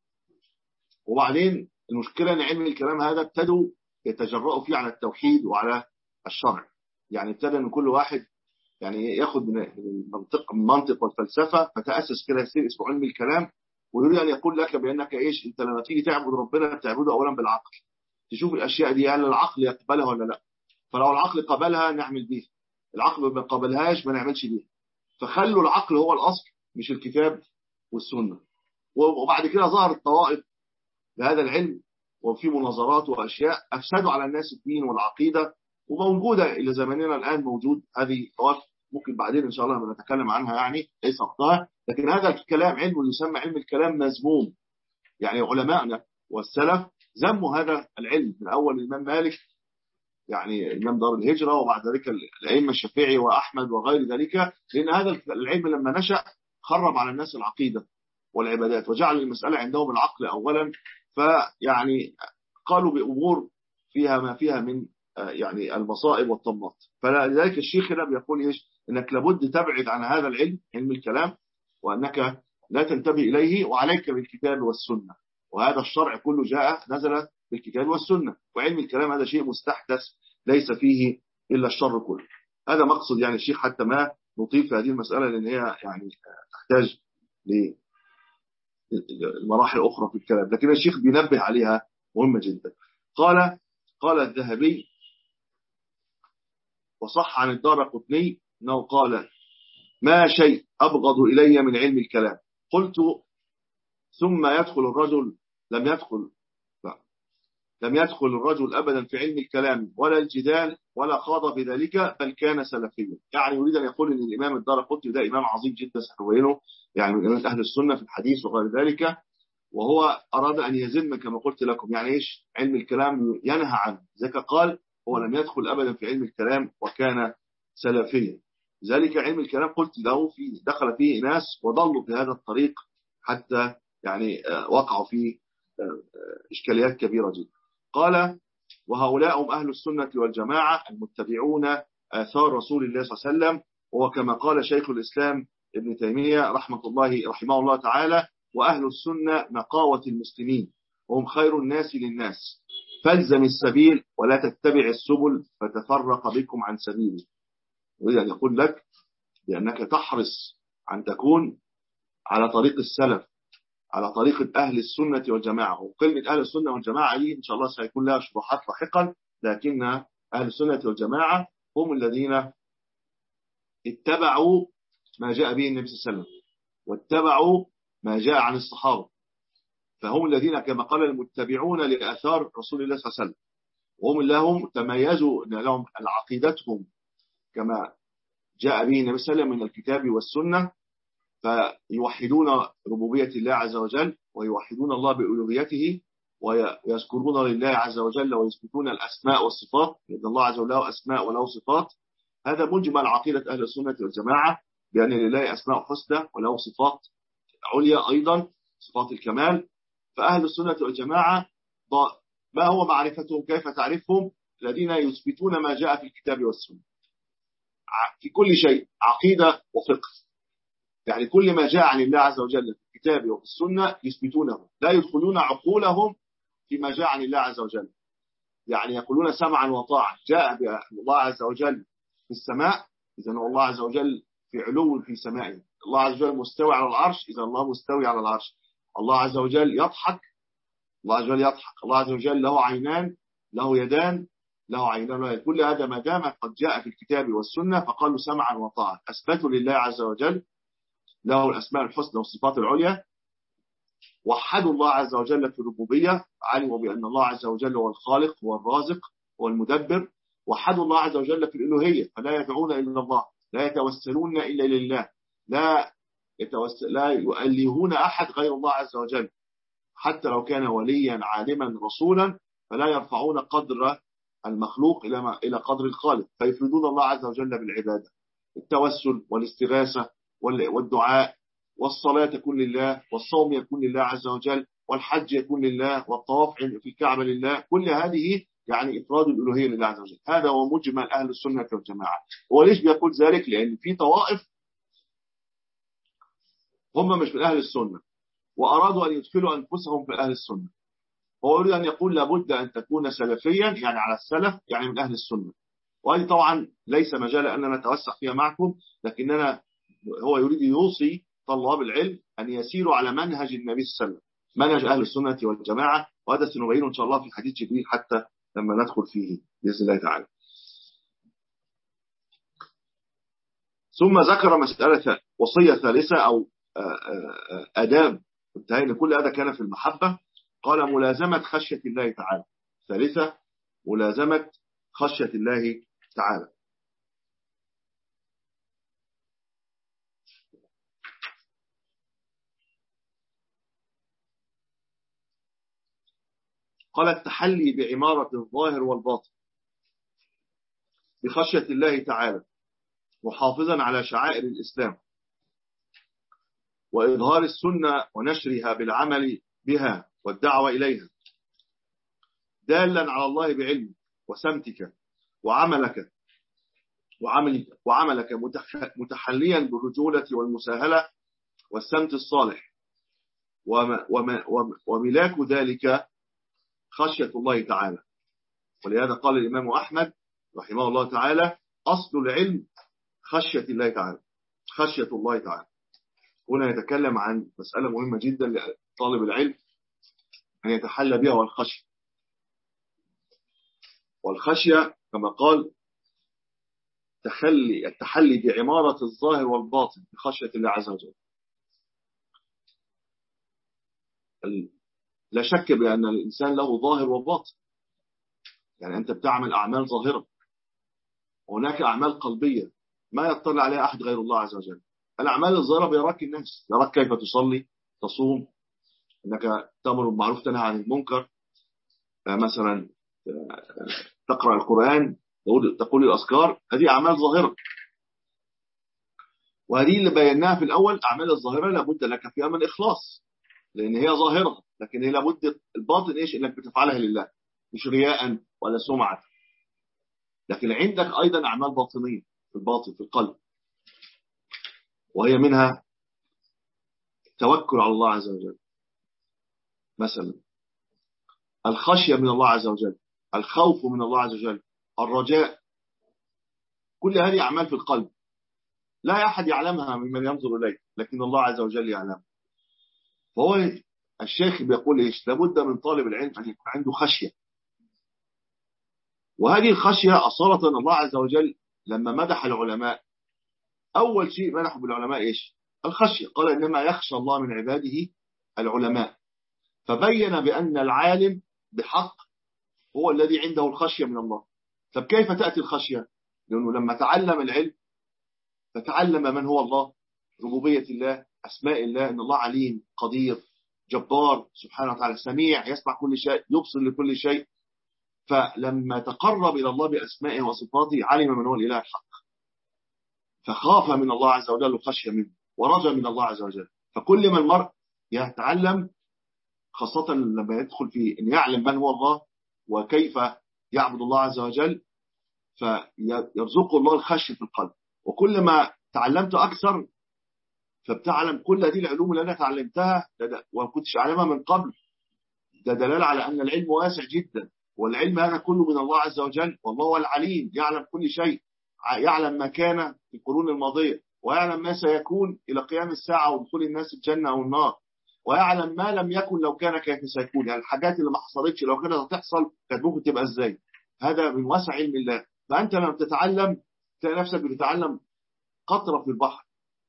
وبعدين المشكله ان علم الكلام هذا ابتدوا يتجرؤوا فيه على التوحيد وعلى الشرع. يعني ابتدى ان كل واحد يعني ياخد من المنطق والفلسفه، فتاسس كده يصير اسمه علم الكلام، ويريد ان يقول لك بانك ايش، انت لما تيجي تعبد ربنا تعبده اولا بالعقل، تشوف الاشياء دي هل العقل يقبلها ولا لا. فلو العقل قبلها نعمل بيها، العقل ما قبلهاش ما نعملش بيها. فخلوا العقل هو الاصل مش الكتاب والسنه. وبعد كده ظهرت طوائف بهذا العلم وفي مناظرات واشياء افسدوا على الناس الدين والعقيده، وموجوده الى زماننا الان موجود. هذه طوائف ممكن بعدين ان شاء الله نتكلم عنها يعني ليس وقتها. لكن هذا الكلام علم يسمى علم الكلام مذموم. يعني علماءنا والسلف ذموا هذا العلم من اول الامام مالك يعني امام دار الهجره، وبعد ذلك الائمه الشافعي واحمد وغير ذلك، لان هذا العلم لما نشا خرب على الناس العقيده والعبادات وجعل المساله عندهم العقل اولا. فيعني قالوا بامور فيها ما فيها من يعني المصائب والطمات. فلذلك الشيخ هنا بيقول ايش، انك لابد تبعد عن هذا العلم علم الكلام، وانك لا تنتبه اليه، وعليك بالكتاب والسنه. وهذا الشرع كله جاء نزل بالكتاب والسنه، وعلم الكلام هذا شيء مستحدث ليس فيه الا الشر كله. هذا مقصد يعني الشيخ، حتى ما نطيل في هذه المساله لان هي يعني تحتاج لمراحل اخرى في الكلام، لكن الشيخ بينبه عليها مهمه جدا. قال الذهبي وصح عن الدارقطني انه قال: ما شيء ابغض الي من علم الكلام. قلت: ثم يدخل الرجل لم يدخل الرجل ابدا في علم الكلام ولا الجدال ولا خاض في ذلك، بل كان سلفيا. يعني يريد ان يقول ان الامام الدارقطني ده امام عظيم جدا سنبينه، يعني من امام اهل السنه في الحديث وغير ذلك، وهو اراد ان يذم كما قلت لكم يعني ايش علم الكلام، ينهى عنه. ذلك قال هو لم يدخل ابدا في علم الكلام وكان سلفيا. ذلك علم الكلام قلت له دخل فيه ناس وضلوا في هذا الطريق حتى يعني وقعوا في إشكاليات كبيرة جدا. قال: وهؤلاء هم أهل السنة والجماعة المتبعون آثار رسول الله صلى الله عليه وسلم. وكما قال شيخ الإسلام ابن تيمية رحمه الله تعالى: وأهل السنة نقاوة المسلمين وهم خير الناس للناس، فالزم السبيل ولا تتبع السبل فتفرق بكم عن سبيله. يريد أن يقول لك بأنك تحرص أن تكون على طريق السلف، على طريقة أهل السنة والجماعة. وكلمة أهل السنة والجماعة دي إن شاء الله سيكون لها شروحات لاحقا، لكن أهل السنة والجماعة هم الذين اتبعوا ما جاء به النبي صلى الله عليه وسلم واتبعوا ما جاء عن الصحابة. فهم الذين كما قال المتبعون لآثار رسول الله صلى الله عليه وسلم، وهم اللي تميزوا لهم عقيدتهم كما جاء به النبي صلى الله عليه وسلم من الكتاب والسنة، فيوحدون ربوبية الله عز وجل ويوحدون الله بألوهيته ويذكرون لله عز وجل ويثبتون الأسماء والصفات، لأن الله عز وجل له أسماء وله صفات. هذا مجمل عقيدة أهل السنة والجماعة، بأن لله أسماء حسنى وله صفات عليا أيضا، صفات الكمال. فأهل السنة والجماعة ما هو معرفتهم؟ كيف تعرفهم؟ الذين يثبتون ما جاء في الكتاب والسنة في كل شيء، عقيدة وفقه. يعني كل ما جاء عن الله عز وجل في الكتاب وفي السنة يثبتونه، لا يدخلون عقولهم فيما جاء عن الله عز وجل. يعني يقولون سمعا وطاعة، جاء الله عز وجل في السماء، إذا الله عز وجل في علو في سمائه. الله عز وجل مستوي على العرش، إذا الله مستوي على العرش. الله عز وجل يضحك، الله عز وجل يضحك. الله عز وجل له عينان، له يدان، له عينان، له يد. كل هذا ما دام قد جاء في الكتاب والسنة فقالوا سمعا وطاعة، أثبتوا لله عز وجل له الأسماء الحسنى والصفات العليا. وحدوا الله عز وجل في الربوبية، علموا بأن الله عز وجل هو الخالق، هو الرازق، هو المدبر. وحدوا الله عز وجل في الألوهية، فلا يدعون إلا الله، لا يتوسلون إلا لله، لا يؤلهون أحد غير الله عز وجل، حتى لو كان وليا عالما رسولا، فلا يرفعون قدر المخلوق إلى قدر الخالق، فيفردون الله عز وجل بالعبادة. التوسل والاستغاثة والدعاء والصلاة تكون لله، والصوم يكون لله عز وجل، والحج يكون لله، والطواف في الكعبة لله. كل هذه يعني إفراد الألوهية لله عز وجل. هذا هو مجمل أهل السنة والجماعة. هو ليش بيقول ذلك؟ لأن في طوائف هم مش من أهل السنة وأرادوا أن يدخلوا أنفسهم في أهل السنة. هو يريد أن يقول لابد أن تكون سلفيا، يعني على السلف، يعني من أهل السنة. وهذه طبعا ليس مجال أن نتوسع فيها معكم، لكننا هو يريد يوصي طلاب العلم أن يسيروا على منهج النبي صلى الله عليه وسلم، منهج أهل السنة والجماعة. وهذا سنبينه إن شاء الله في حديث جبريل حتى لما ندخل فيه بإذن الله تعالى. ثم ذكر مسألة وصية ثالثة أو آداب انتهينا. كل هذا كان في المحبة. قال ملازمة خشية الله تعالى. ثالثة ملازمة خشية الله تعالى. قال التحلي بعمارة الظاهر والباطن بخشية الله تعالى، محافظا على شعائر الإسلام، وإظهار السنة ونشرها بالعمل بها والدعوة إليها، دالا على الله بعلمك وسمتك وعملك متحليا بالرجولة والمساهلة والسمت الصالح، وملاك ذلك خشية الله تعالى. ولهذا قال الإمام أحمد رحمه الله تعالى أصل العلم خشية الله تعالى، خشية الله تعالى. هنا يتكلم عن مسألة مهمة جدا لطالب العلم أن يتحلى بها، والخشية كما قال التحلي بعمارة الظاهر والباطن بخشية الله عز وجل. لا شك بأن الإنسان له ظاهر وباطن، يعني أنت بتعمل أعمال ظاهرة، وهناك أعمال قلبية ما يطلع عليها أحد غير الله عز وجل. الأعمال الظاهرة بيراك الناس، يراك كيف تصلي، تصوم، أنك تأمر بالمعروف تنهى عن المنكر، مثلا تقرأ القرآن، تقول الأذكار. هذه أعمال ظاهرة، وهذه اللي بيناها في الأول. أعمال الظاهرة لابد لك فيها من إخلاص، لأن هي ظاهرة، لكن هي لابد الباطن إيش؟ إنك بتفعلها لله، مش رياء ولا سمعة. لكن عندك أيضا أعمال باطنية في الباطن في القلب، وهي منها التوكل على الله عز وجل، مثلا الخشية من الله عز وجل، الخوف من الله عز وجل، الرجاء. كل هذه أعمال في القلب لا أحد يعلمها ممن ينظر إليه، لكن الله عز وجل يعلم. فهو الشيخ بيقول إيش؟ لابد من طالب العلم أن يكون عنده خشية. وهذه الخشية أصالة الله عز وجل لما مدح العلماء، أول شيء مدحوا بالعلماء إيش؟ الخشية. قال إنما يخشى الله من عباده العلماء، فبين بأن العالم بحق هو الذي عنده الخشية من الله. طب كيف تأتي الخشية؟ لأنه لما تعلم العلم فتعلم من هو الله، ربوبية الله أسماء الله أن الله عليم قدير جبار سبحانه وتعالى، سميع يسمع كل شيء، يبصر لكل شيء. فلما تقرب إلى الله بأسمائه وصفاته علم من هو الإله الحق، فخاف من الله عز وجل وخشي منه ورجى من الله عز وجل. فكل ما المرء يتعلم، خاصة لما يدخل في أن يعلم من هو الله وكيف يعبد الله عز وجل، فيرزقه الله الخشية في القلب. وكل ما تعلمت أكثر فبتعلم كل هذه العلوم اللي أنا تعلمتها وما كنتش أعلمها من قبل، ده دلالة على أن العلم واسع جدا، والعلم هذا كله من الله عز وجل. والله هو العليم، يعلم كل شيء، يعلم ما كان في القرون الماضية، ويعلم ما سيكون إلى قيام الساعة ودخول الناس الجنة أو النار، ويعلم ما لم يكن لو كان كيف سيكون. يعني الحاجات اللي ما حصلتش لو كانت هتحصل كانت ممكن تبقى إزاي. هذا من واسع علم الله. فأنت لما تتعلم تلاقي نفسك بتتعلم قطرة في البحر،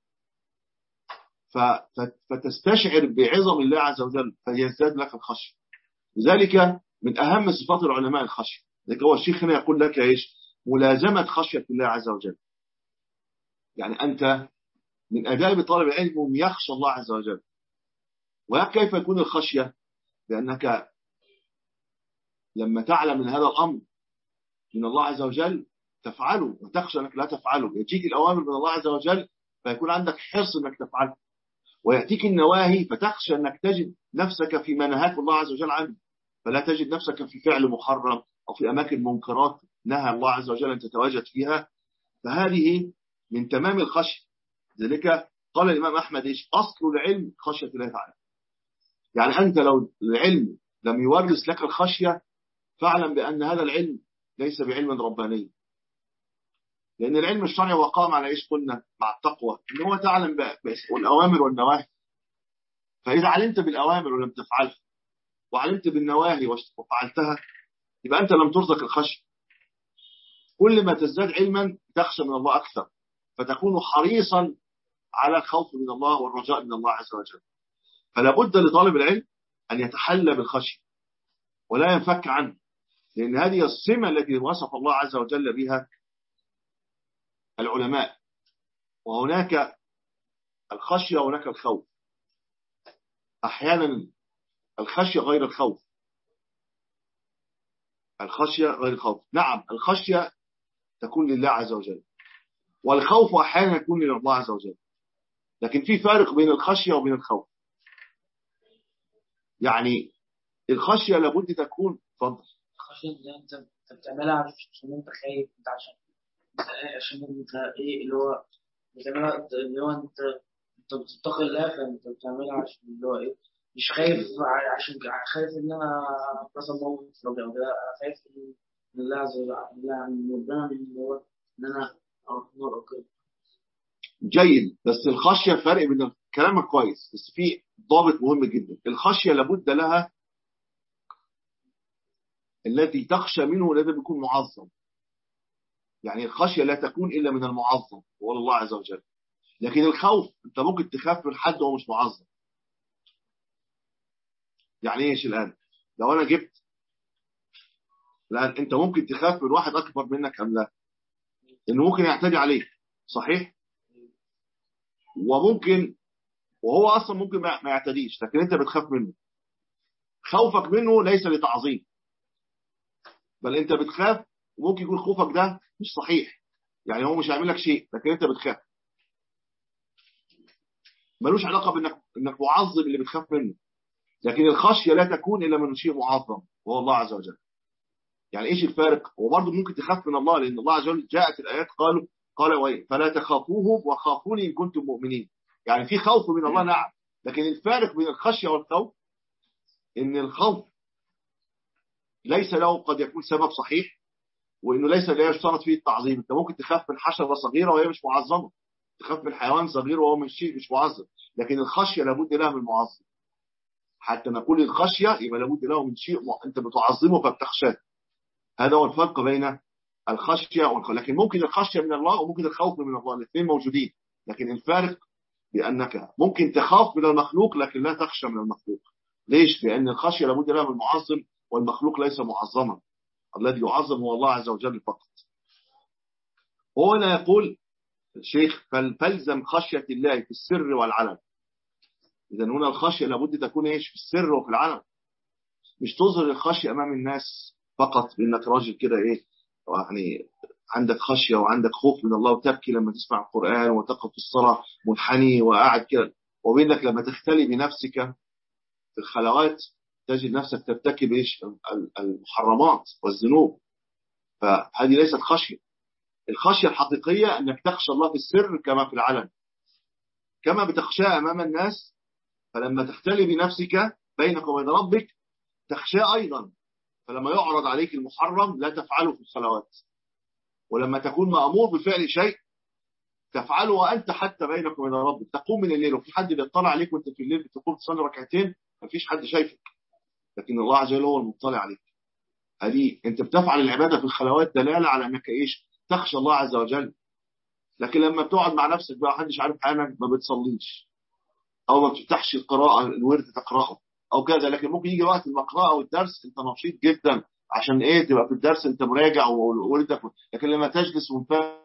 فتستشعر بعظم الله عز وجل فيزداد لك الخشية. لذلك من أهم صفات العلماء الخشية. لذلك هو الشيخ هنا يقول لك إيش؟ ملازمة خشية الله عز وجل. يعني أنت من آداب طالب العلم أن يخشى الله عز وجل. وكيف يكون الخشية؟ لأنك لما تعلم من هذا الأمر من الله عز وجل تفعله، وتخشى أنك لا تفعله. يجيك الأوامر من الله عز وجل فيكون عندك حرص أنك تفعله، ويأتيك النواهي فتخشى أنك تجد نفسك في منهاك الله عز وجل عنه، فلا تجد نفسك في فعل محرم أو في أماكن منكرات نهى الله عز وجل أن تتواجد فيها. فهذه من تمام الخشية. ذلك قال الإمام أحمد إيش؟ أصل العلم خشية الله تعالى. يعني أنت لو العلم لم يورث لك الخشية فاعلم بأن هذا العلم ليس بعلم رباني. لأن العلم الشرعي وقام على إيش؟ قلنا مع التقوى، إن هو تعلم بالأوامر والنواهي. فإذا علمت بالأوامر ولم تفعلها، وعلمت بالنواهي وفعلتها، يبقى أنت لم ترزق الخشية. كل ما تزداد علما تخشى من الله أكثر، فتكون حريصا على الخوف من الله والرجاء من الله عز وجل. فلا بد لطالب العلم أن يتحلى بالخشية ولا ينفك عنه، لأن هذه السمة التي وصف الله عز وجل بها العلماء. وهناك الخشية وهناك الخوف. أحيانا الخشية غير الخوف، الخشية غير الخوف. نعم الخشية تكون لله عز وجل، والخوف أحيانا يكون لله عز وجل، لكن في فارق بين الخشية وبين الخوف. يعني الخشية لابد تكون فضل. الخشية اللي انت بتعملها عشان انت خايف، انت عشان انت ايه اللي هو بتعملها، اللي هو انت بتتقي الله، فانت بتعملها عشان اللي هو ايه، مش خايف عشان خايف ان انا مثلا موت ربنا او كده، خايف من الله عز وجل، من ربنا، من اللي هو ان انا اروح نور او كده. جيد، بس الخشية فرق بين كلامك كويس، بس في ضابط مهم جدا. الخشية لابد لها الذي تخشى منه لازم يكون معظم. يعني الخشية لا تكون إلا من المعظم هو الله عز وجل. لكن الخوف أنت ممكن تخاف من حد وهو مش معظم. يعني إيش الآن؟ لو أنا جبت الآن، أنت ممكن تخاف من واحد أكبر منك أم لا؟ إنه ممكن يعتدي عليك، صحيح؟ وممكن وهو أصلا ممكن ما يعتديش، لكن أنت بتخاف منه. خوفك منه ليس لتعظيم، بل أنت بتخاف، وممكن يكون خوفك ده مش صحيح. يعني هو مش هيعمل لك شيء لكن أنت بتخاف. ملوش علاقة بأنك معظم اللي بتخاف منه. لكن الخشية لا تكون إلا من شيء معظم وهو الله عز وجل. يعني إيش الفارق؟ وبرضه ممكن تخاف من الله، لأن الله عز وجل جاءت الآيات قال فلا تخافوهم وخافوني إن كنتم مؤمنين. يعني في خوف من الله، نعم، لكن الفارق بين الخشية والخوف إن الخوف ليس له قد يكون سبب صحيح، وإنه ليس لا يشترط فيه التعظيم. أنت ممكن تخاف من حشرة صغيرة وهي مش معظمة، تخاف من حيوان صغير وهو مش معظم. لكن الخشية لابد لها من معظم. حتى نقول الخشية يبقى لابد له من شيء أنت بتعظمه فبتخشاه. هذا هو الفرق بين الخشية والخوف. لكن ممكن الخشية من الله وممكن الخوف من الله، الاثنين موجودين. لكن الفارق بأنك ممكن تخاف من المخلوق لكن لا تخشى من المخلوق. ليش؟ لأن الخشية لابد لها من معظم، والمخلوق ليس معظما. الذي يعظم هو الله عز وجل فقط. وهنا يقول الشيخ فلزم خشية الله في السر والعلن. إذا هنا الخشية لابد تكون إيش؟ في السر وفي العلن. مش تظهر الخشية أمام الناس فقط بأنك راجل كده إيه يعني عندك خشية وعندك خوف من الله وتبكي لما تسمع القرآن وتقف في الصلاة منحني وقاعد كده، وبينك لما تختلي بنفسك في الخلوات تجد نفسك ترتكب إيش؟ المحرمات والذنوب. فهذه ليست خشية. الخشية الحقيقية أنك تخشى الله في السر كما في العلن، كما بتخشاه أمام الناس. فلما تختلي بنفسك بينك وبين ربك تخشاه أيضا، فلما يعرض عليك المحرم لا تفعله في الخلوات، ولما تكون مأمور بفعل شيء تفعله وأنت حتى بينك وبين ربك. تقوم من الليل وفي حد بيطلع عليك وأنت في الليل بتقوم تصلي ركعتين مفيش حد شايفك، لكن الله عز وجل هو المطلع عليك. هذه أنت بتفعل العبادة في الخلوات دلالة على أنك إيش؟ تخشى الله عز وجل. لكن لما بتقعد مع نفسك بقى محدش عارف حالك ما بتصليش أو ما بتفتحش القراءة الورد تقرأه أو كذا، لكن ممكن يجي وقت المقرأة والدرس أنت نشيط جدا عشان إيه؟ تبقى في الدرس أنت مراجع ووردك. لكن لما تجلس منفرد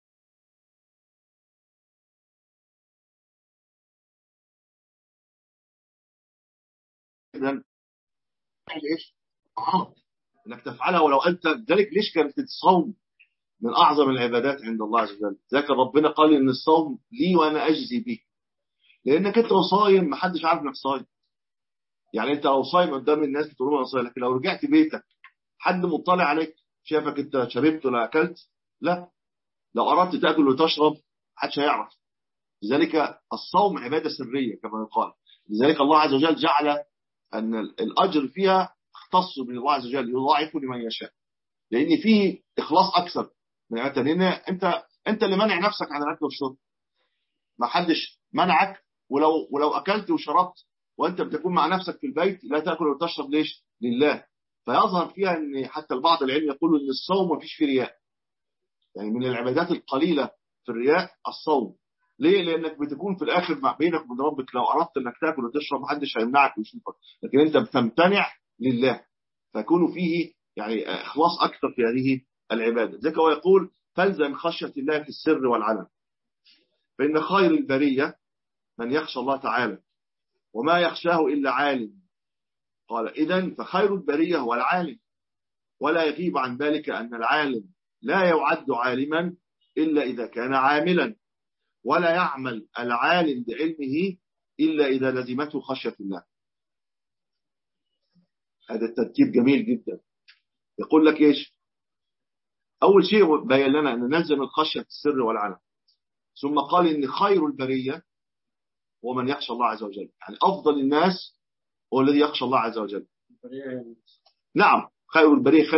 ايش؟ انك تفعلها ولو انت ذلك. ليش كانت الصوم من اعظم العبادات عند الله عز وجل؟ ذاك ربنا قال ان الصوم لي وانا اجزي به، لانك انت لو صايم محدش عارف انك صايم. يعني انت لو صايم قدام الناس بتقول انا صايم، لكن لو رجعت بيتك حد مطلع عليك شافك انت شربت ولا اكلت؟ لا. لو اردت تاكل وتشرب محدش هيعرف. لذلك الصوم عباده سريه كما يقال. لذلك الله عز وجل جعل ان الاجر فيها اختص بالله عز وجل يضاعف لمن يشاء، لان فيه اخلاص اكثر من عبادة. لان انت اللي منع نفسك عن الاكل والشرب، ما حدش منعك. ولو اكلت وشربت وانت بتكون مع نفسك في البيت لا تاكل وتشرب، ليش؟ لله. فيظهر فيها ان حتى البعض العلم يقول ان الصوم ما فيش فيه رياء، يعني من العبادات القليله في الرياء الصوم. ليه؟ لانك بتكون في الاخر مع بينك وبين ربك. لو اردت انك تاكل وتشرب محدش هيمنعك ويشوفك، لكن انت بتمتنع لله، فيكون فيه يعني اخلاص اكثر في هذه العباده. ذلك هو يقول فالزم خشيه الله في السر والعلن، فان خير البريه من يخشى الله تعالى وما يخشاه الا عالم. قال اذن فخير البريه هو العالم، ولا يغيب عن ذلك ان العالم لا يعد عالما الا اذا كان عاملا، ولا يعمل العالم بعلمه الا اذا لزمته خشيه الله. هذا الترتيب جميل جدا. يقول لك ايش؟ اول شيء بين لنا ان نلزم الخشيه في السر والعلن، ثم قال ان خير البريه هو من يخشى الله عز وجل. يعني افضل الناس هو الذي يخشى الله عز وجل. نعم، خير البريه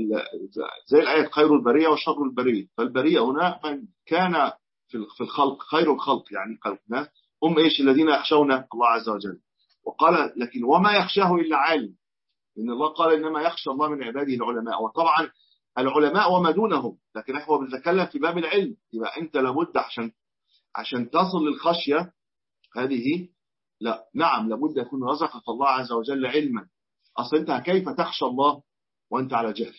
زي الايه خير البريه وشر البريه. فالبريه هنا من كان في الخلق خير الخلق، يعني خلقنا هم ايش؟ الذين يخشون الله عز وجل. وقال لكن وما يخشاه الا عالم، ان الله قال انما يخشى الله من عباده العلماء. وطبعا العلماء وما دونهم، لكن احنا بنتكلم في باب العلم. يبقى انت لابد عشان تصل للخشيه هذه، لا نعم لابد يكون رزقك الله عز وجل علما. اصل انت كيف تخشى الله وانت على جهل؟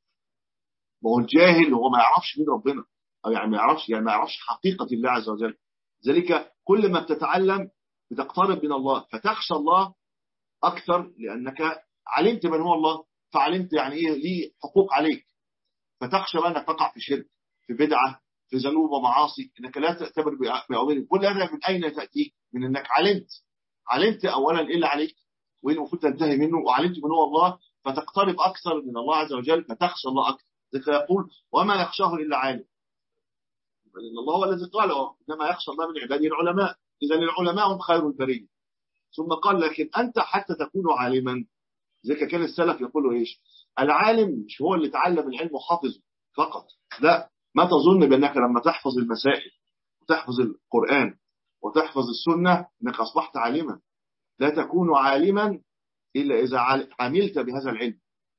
ما هو الجاهل هو ما يعرفش مين ربنا، او يعني ما يعرفش حقيقه الله عز وجل. ذلك كل ما بتتعلم بتقترب من الله فتخشى الله اكثر، لانك علمت من هو الله، فعلمت يعني ايه ليه حقوق عليك، فتخشى بقى انك تقع في شرك، في بدعه، في ذنوب ومعاصي، انك لا تعتبر بأوامره. كل هذا من اين تاتيك؟ من انك علمت اولا ايه اللي عليك وايه المفروض تنتهي منه، وعلمت من هو الله فتقترب اكثر من الله عز وجل فتخشى الله اكثر. ذلك يقول وما يخشاه الا عالم، لان الله هو الذي قال انما يخشى الله من عباده العلماء. اذا العلماء هم خير البريه. ثم قال لكن انت حتى تكون عالما، ذلك كان السلف يقولوا ايش؟ العالم مش هو اللي تعلم العلم وحافظه فقط، لا. ما تظن بانك لما تحفظ المسائل وتحفظ القرآن وتحفظ السنة انك اصبحت عالما. لا تكون عالما الا اذا عملت بهذا العلم.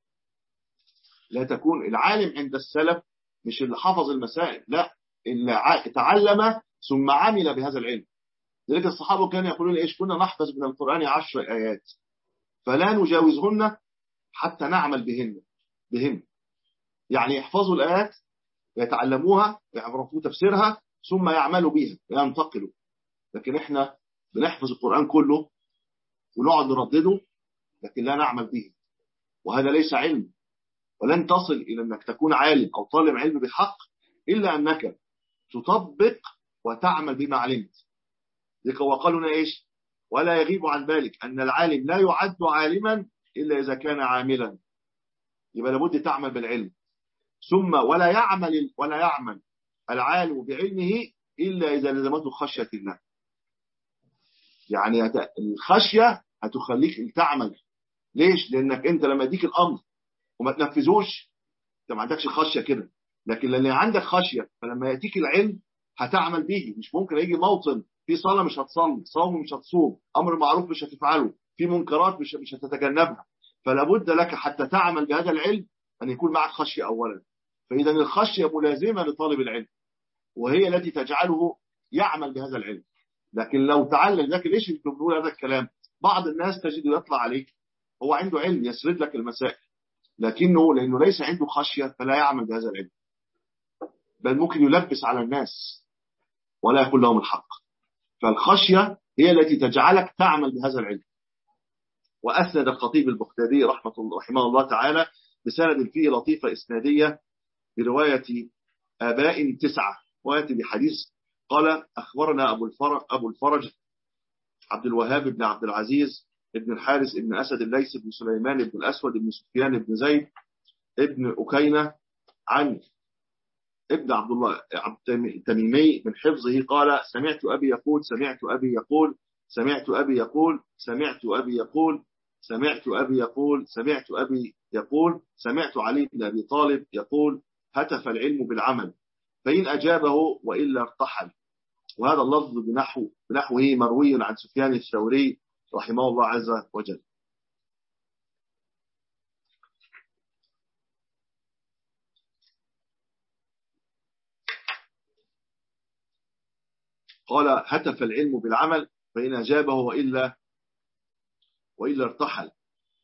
لا تكون العالم عند السلف مش اللي حفظ المسائل، لا، اللي تعلم ثم عمل بهذا العلم. ذلك الصحابة كانوا يقولون ايش؟ كنا نحفظ من القرآن 10 آيات فلا نجاوزهن حتى نعمل بهن. يعني يحفظوا الآيات يتعلموها يعرفوا تفسيرها ثم يعملوا بها ينتقلوا. لكن احنا بنحفظ القرآن كله ونقعد نردده لكن لا نعمل به، وهذا ليس علم. ولن تصل إلى أنك تكون عالم أو طالب علم بحق إلا أنك تطبق وتعمل بما علمت. ذلك وقالوا لنا إيش؟ ولا يغيب عن ذلك أن العالم لا يعد عالما إلا إذا كان عاملا. يبقى لابد تعمل بالعلم. ثم ولا يعمل العالم بعلمه إلا إذا لزمته خشية الله. يعني الخشية هتخليك تعمل. ليش؟ لأنك أنت لما يديك الأمر وما تنفذوش أنت ما عندكش خشية كده، لكن لأن عندك خشية فلما يأتيك العلم هتعمل به. مش ممكن يجي موطن في صلاة مش هتصلي، صوم مش هتصوم، أمر معروف مش هتفعله، في منكرات مش هتتجنبها. فلا بد لك حتى تعمل بهذا العلم أن يكون معك خشية أولا. فإذا الخشية ملازمة لطالب العلم وهي التي تجعله يعمل بهذا العلم. لكن لو تعلم، لكن ليش بنقول هذا الكلام؟ بعض الناس تجد يطلع عليك هو عنده علم يسرد لك المسائل، لكنه لأنه ليس عنده خشية فلا يعمل بهذا العلم، بل ممكن يلبس على الناس ولا يقول لهم الحق. فالخشية هي التي تجعلك تعمل بهذا العلم. وأسند الخطيب البغدادي رحمه الله تعالى بسند فيه لطيفة إسنادية برواية آباء 9، ويأتي بحديث قال أخبرنا أبو الفرج عبد الوهاب بن عبد العزيز ابن الحارث ابن أسد الليث بن سليمان بن الأسود بن سفيان بن زيد ابن أكينة عن ابن عبد الله التميمي من حفظه قال سمعت أبي يقول سمعت أبي يقول سمعت أبي يقول سمعت أبي يقول سمعت أبي يقول سمعت أبي يقول سمعت علي بن أبي طالب يقول هتف العلم بالعمل فإن أجابه وإلا ارتحل. وهذا اللفظ بنحوه مروي عن سفيان الثوري رحمه الله عز وجل. قال هتف العلم بالعمل فإن أجابه وإلا ارتحل.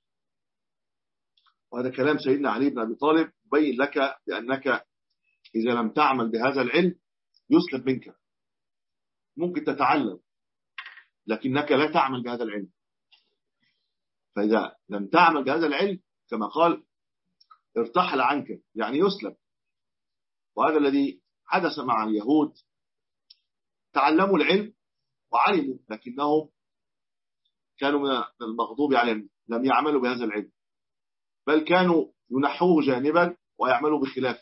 وهذا كلام سيدنا علي بن أبي طالب يبين لك بأنك إذا لم تعمل بهذا العلم يسلب منك. ممكن تتعلم لكنك لا تعمل بهذا العلم، فإذا لم تعمل بهذا العلم كما قال ارتحل عنك يعني يسلب. وهذا الذي حدث مع اليهود، تعلموا العلم وعلموا لكنهم كانوا من المغضوب عليهم، لم يعملوا بهذا العلم بل كانوا ينحوه جانبا ويعملوا بخلافه.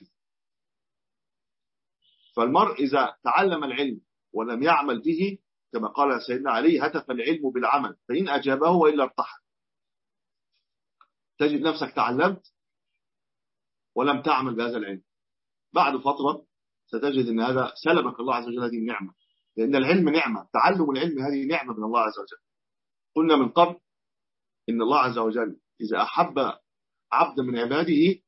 فالمرء إذا تعلم العلم ولم يعمل به كما قال سيدنا علي هتف العلم بالعمل فإن أجابه وإلا ارتحل. تجد نفسك تعلمت ولم تعمل بهذا العلم، بعد فترة ستجد أن هذا سلبك الله عز وجل هذه النعمة، لأن العلم نعمة، تعلم العلم هذه نعمة من الله عز وجل. قلنا من قبل إن الله عز وجل إذا أحب عبد من عباده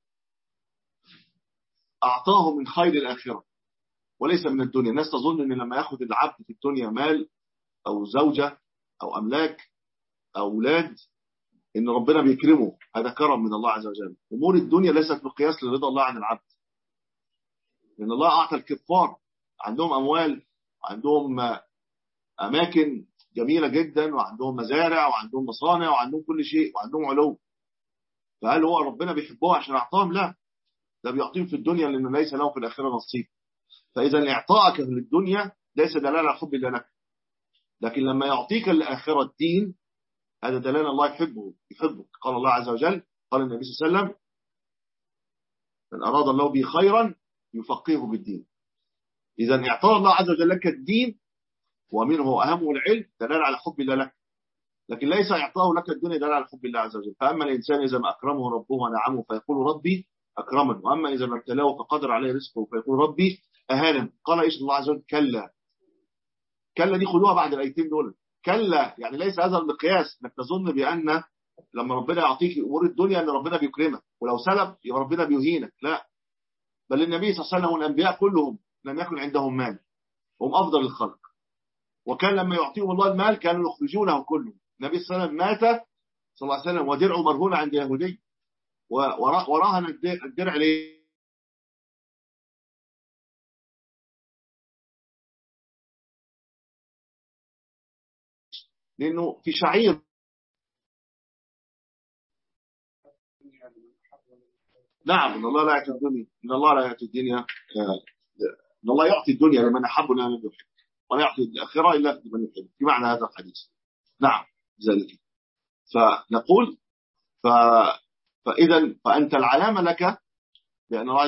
أعطاه من خير الآخرة وليس من الدنيا. الناس تظن أن لما يأخذ العبد في الدنيا مال أو زوجة أو أملاك أو أولاد إن ربنا بيكرمه، هذا كرم من الله عز وجل. أمور الدنيا ليست بقياس لرضا الله عن العبد، لأن الله أعطى الكفار عندهم أموال وعندهم أماكن جميلة جدا وعندهم مزارع وعندهم مصانع وعندهم كل شيء وعندهم علو. فهل هو ربنا بيحبه عشان أعطاهم؟ لا، ده بيعطيهم في الدنيا لأنه ليس له في الآخرة نصيب. فإذا إعطائك للدنيا ليس دلالة على حب الله لك، لكن لما يعطيك الآخرة الدين هذا دلالة الله يحبك. قال الله عز وجل قال النبي صلى الله عليه وسلم من أراد الله به خيرا يفقهه بالدين. إذا إعطاء الله عز وجل لك الدين ومنه أهمه العلم دلالة على حب الله لك، لكن ليس إعطاءه لك الدنيا دلالة على حب الله عز وجل. فأما الإنسان إذا ما أكرمه ربه ونعمه فيقول ربي أكرمن، وأما إذا ما ابتلاه فقدر عليه رزقه فيقول ربي أهانن. قال إيش الله عز وجل؟ كلا. كلا دي خدوها بعد الآيتين دول. كلا يعني ليس هذا المقياس انك تظن بأن لما ربنا يعطيك أمور الدنيا أن ربنا بيكرمك، ولو سلب يبقى ربنا بيهينك. لا، بل النبي صلى الله عليه وسلم والأنبياء كلهم لم يكن عندهم مال، هم أفضل الخلق، وكان لما يعطيهم الله المال كانوا يخرجونه كله. النبي صلى الله عليه وسلم مات صلى الله عليه وسلم ودرعه مرهون عند يهودي وراهن الدرع ليه؟ لأنه في شعير. نعم، إن الله لا يعطي الدنيا، إن الله لا يعطي الدنيا، إن الله يعطي الدنيا لمن أحب ولا من يحب، ولا يعطي الآخرة إلا لمن يحب، في معنى هذا الحديث. نعم ذلك. فنقول فأنت العلامة لك، لأن الله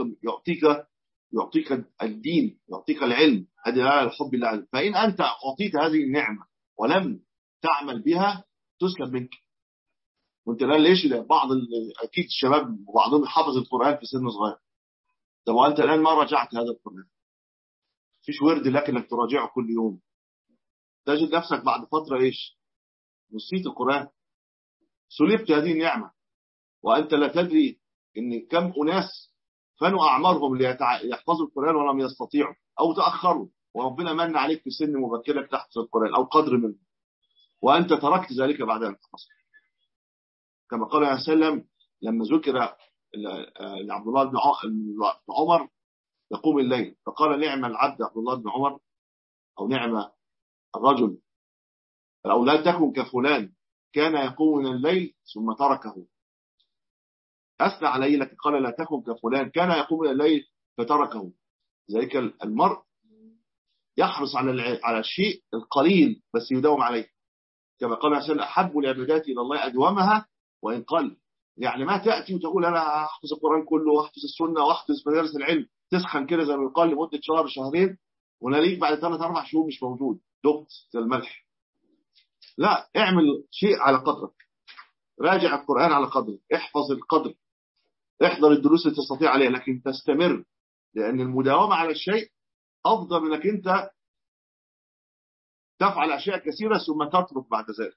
يعطيك الدين، يعطيك العلم، هذا الحب لله. فإن أنت أعطيت هذه النعمة ولم تعمل بها تسلب منك. وانت الآن ليش أكيد الشباب وبعضهم حافظ القرآن في سن صغير. طب وأنت الآن ما رجعت هذا القرآن، فيش ورد لك انك تراجعه كل يوم، تجد نفسك بعد فترة ايش؟ نسيت القرآن، سلبت هذه النعمة، وأنت لا تدري ان كم أناس فانوا أعمارهم ليحفظوا القرآن ولم يستطيعوا أو تأخروا، وربنا من عليك في سن مبكرة تحفظ القرآن أو قدر منه، وأنت تركت ذلك بعد أن تحفظ. كما قال عليه وسلم لما ذكر لعبد الله بن عمر يقوم الليل، فقال نعم العبد عبد الله بن عمر، أو نعم الرجل، أو لا تكن كفلان كان يقوم من الليل ثم تركه. أثنى عليه لكن قال لا تكن كفلان كان يقوم من الليل فتركه. ذلك المرء يحرص على الشيء القليل بس يداوم عليه، كما قال عشان أحب العبادات إلى الله أدومها وإن قل. يعني ما تأتي وتقول أنا أحفظ القرآن كله وأحفظ السنة وأحفظ مدارس العلم، تسخن كده زي ما يقال لمدة شهر شهرين، ونلاقيك بعد 3-4 شهور مش موجود، دقت زي الملح. لا، اعمل شيء على قدرك، راجع القرآن على قدرك، احفظ القدر، احضر الدروس اللي تستطيع عليها، لكن تستمر، لأن المداومة على الشيء أفضل من أنك أنت تفعل أشياء كثيرة ثم تترك بعد ذلك.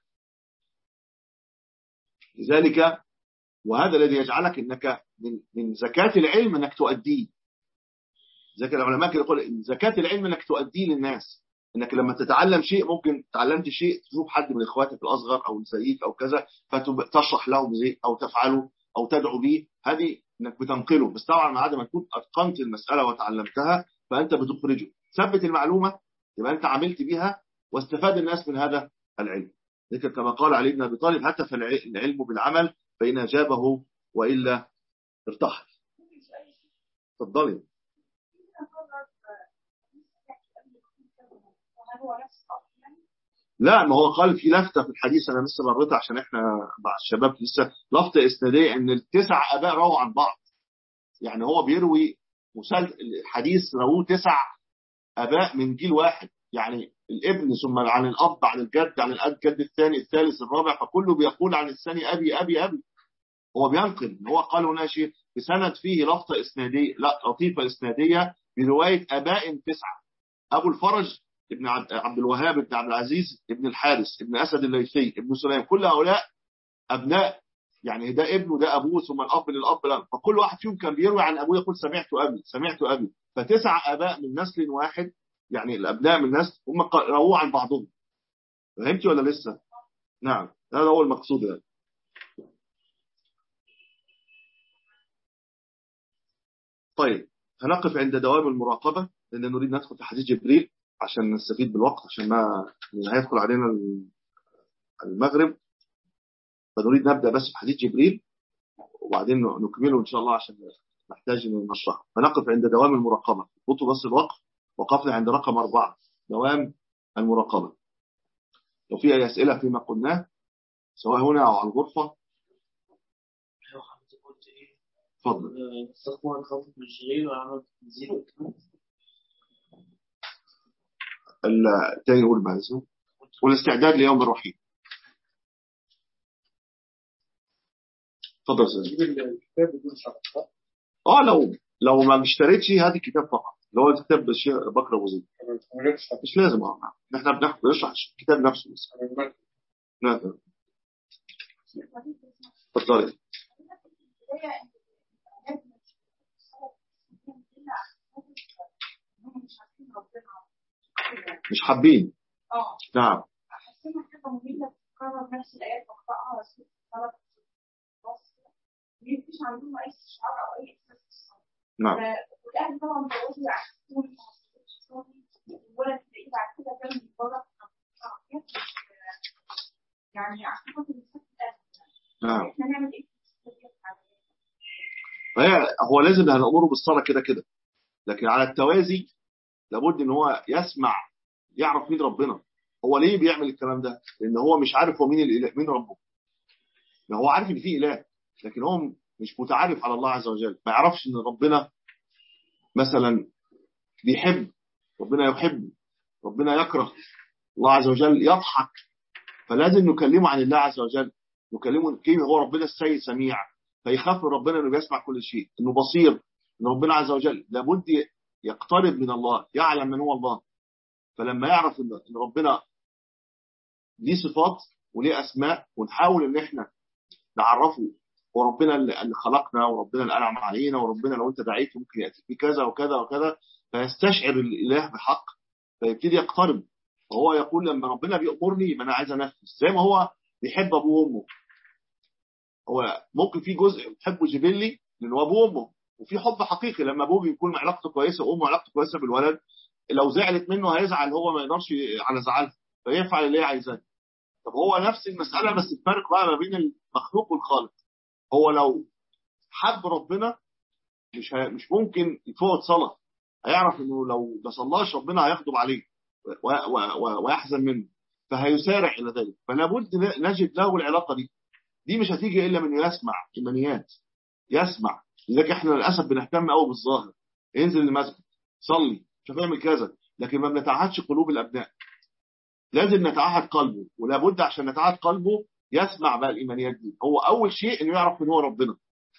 لذلك وهذا الذي يجعلك أنك من زكاة العلم أنك تؤديه. زكاة العلماء كده يقول زكاة العلم أنك تؤديه للناس، أنك لما تتعلم شيء ممكن تعلمت شيء تشوف حد من إخواتك الأصغر أو زيك أو كذا فتشرح له بزي أو تفعله أو تدعو به، هذه أنك بتنقله. بس طبعا بعد ما تكون أتقنت المسألة وتعلمتها فأنت بتخرجه، ثبت المعلومة يبقى أنت عملت بها واستفاد الناس من هذا العلم. لذلك كما قال علي بن أبي طالب هتف العلم بالعمل فإن أجابه وإلا ارتحل. تفضلي. لا، ما هو قال في لفتة في الحديث أنا لسه مريتها عشان إحنا مع الشباب لسه، لفتة إسنادية إن ال9 آباء رووا عن بعض. يعني هو بيروي الحديث رواه 9 آباء من جيل واحد، يعني الابن ثم عن الأب عن الجد عن الجد الثاني الثالث الرابع، فكله بيقول عن الثاني أبي أبي أبي. هو بينقل، هو قال هنا شيء بسند فيه لفظة إسنادية، لا لطيفة إسنادية برواية آباء 9: أبو الفرج ابن عبد الوهاب ابن عبد العزيز ابن الحارث ابن أسد الليثي ابن سليم، كل هؤلاء أبناء، يعني ده ابنه ده أبوه ثم الأب للأب لا. فكل واحد فيهم كان بيروي عن أبوه يقول سمعت أبي سمعت أبي، ف9 آباء من نسل واحد، يعني الأبناء من نسل هم رووا عن بعضهم. فهمتي ولا لسه؟ نعم، هذا هو المقصود يعني. طيب هنقف عند دوام المراقبة لأن نريد ندخل في حديث جبريل عشان نستفيد بالوقت، عشان ما هيدخل علينا المغرب، فنريد نبدأ بس في حديث جبريل وبعدين نكمله إن شاء الله عشان نحتاج أن نشرحه. فنقف عند دوام المراقبة، خطوا بس الوقف، وقفنا عند رقم 4 دوام المراقبة. لو في أي أسئلة فيما قلناه سواء هنا أو على الغرفة تفضل. استخدام الخوف من الشرير وعمل تنزيل الثاني يقول بعد اسمه والاستعداد ليوم الرحيل. تفضل سيدي. الكتاب بدون شرط. لو ما اشتريتش هذه الكتاب فقط، اللي هو الكتاب بكر ابو زيد مش لازم احنا بنشرح الكتاب نفسه بس. نعم تفضل. مش حابين. نعم. حسينا حاجه ممله تكرر نفس الايات بقراها بس مفيش عندهم اي استشعار او اي احساس. نعم. والاهل طبعا بيقولوا عشان ولا تلاقيه بعد كده كان بره هو لازم هنأمره بالصلاة كده كده، لكن على التوازي لابد ان هو يسمع، يعرف مين ربنا. هو ليه بيعمل الكلام ده؟ لان هو مش عارف هو مين الاله، مين ربه. ما هو عارف ان في اله، لكن هو مش متعرف على الله عز وجل. ما يعرفش ان ربنا مثلا بيحب، ربنا يحب، ربنا يكره، الله عز وجل يضحك. فلازم نكلمه عن الله عز وجل، نكلمه كيف هو ربنا السيد سميع، فيخاف من ربنا انه بيسمع كل شيء، انه بصير، ان ربنا عز وجل لابد يقترب من الله، يعلم من هو الله. فلما يعرف ان ربنا ليه صفات وليه اسماء، ونحاول ان احنا نعرفه هو ربنا اللي خلقنا، وربنا اللي انعم علينا، وربنا لو انت دعيته ممكن ياتي بكذا وكذا وكذا، فيستشعر الاله بحق، فيبتدي يقترب. وهو يقول لما ربنا بيأمرني يبقى انا عايز انفذ، زي ما هو بيحب ابوه وامه. هو ممكن في جزء بيحبه جبلي لانه ابوه وامه، وفي حب حقيقي لما ابوه بيكون علاقته كويسه وامه علاقته كويسه بالولد، لو زعلت منه هيزعل، هو ما يقدرش على زعلها، فيفعل اللي هي عايزاه. طب هو نفس المساله، بس الفرق بقى ما بين المخلوق والخالق. هو لو حب ربنا مش ممكن يفوت صلاه، هيعرف انه لو ما صلاش ربنا هيغضب عليه ويحزن منه، فهيسارع الى ذلك. فلا بد نجد له العلاقه دي مش هتيجي الا من يسمع ايمانيات، يسمع. لذلك احنا للاسف بنهتم قوي بالظاهر، ينزل المسجد صلي مش هتعمل كذا، لكن ما بنتعهدش قلوب الابناء. لازم نتعهد قلبه، ولا بد عشان نتعهد قلبه يسمع بقى الايمانيات دي. هو اول شيء انه يعرف من هو ربنا،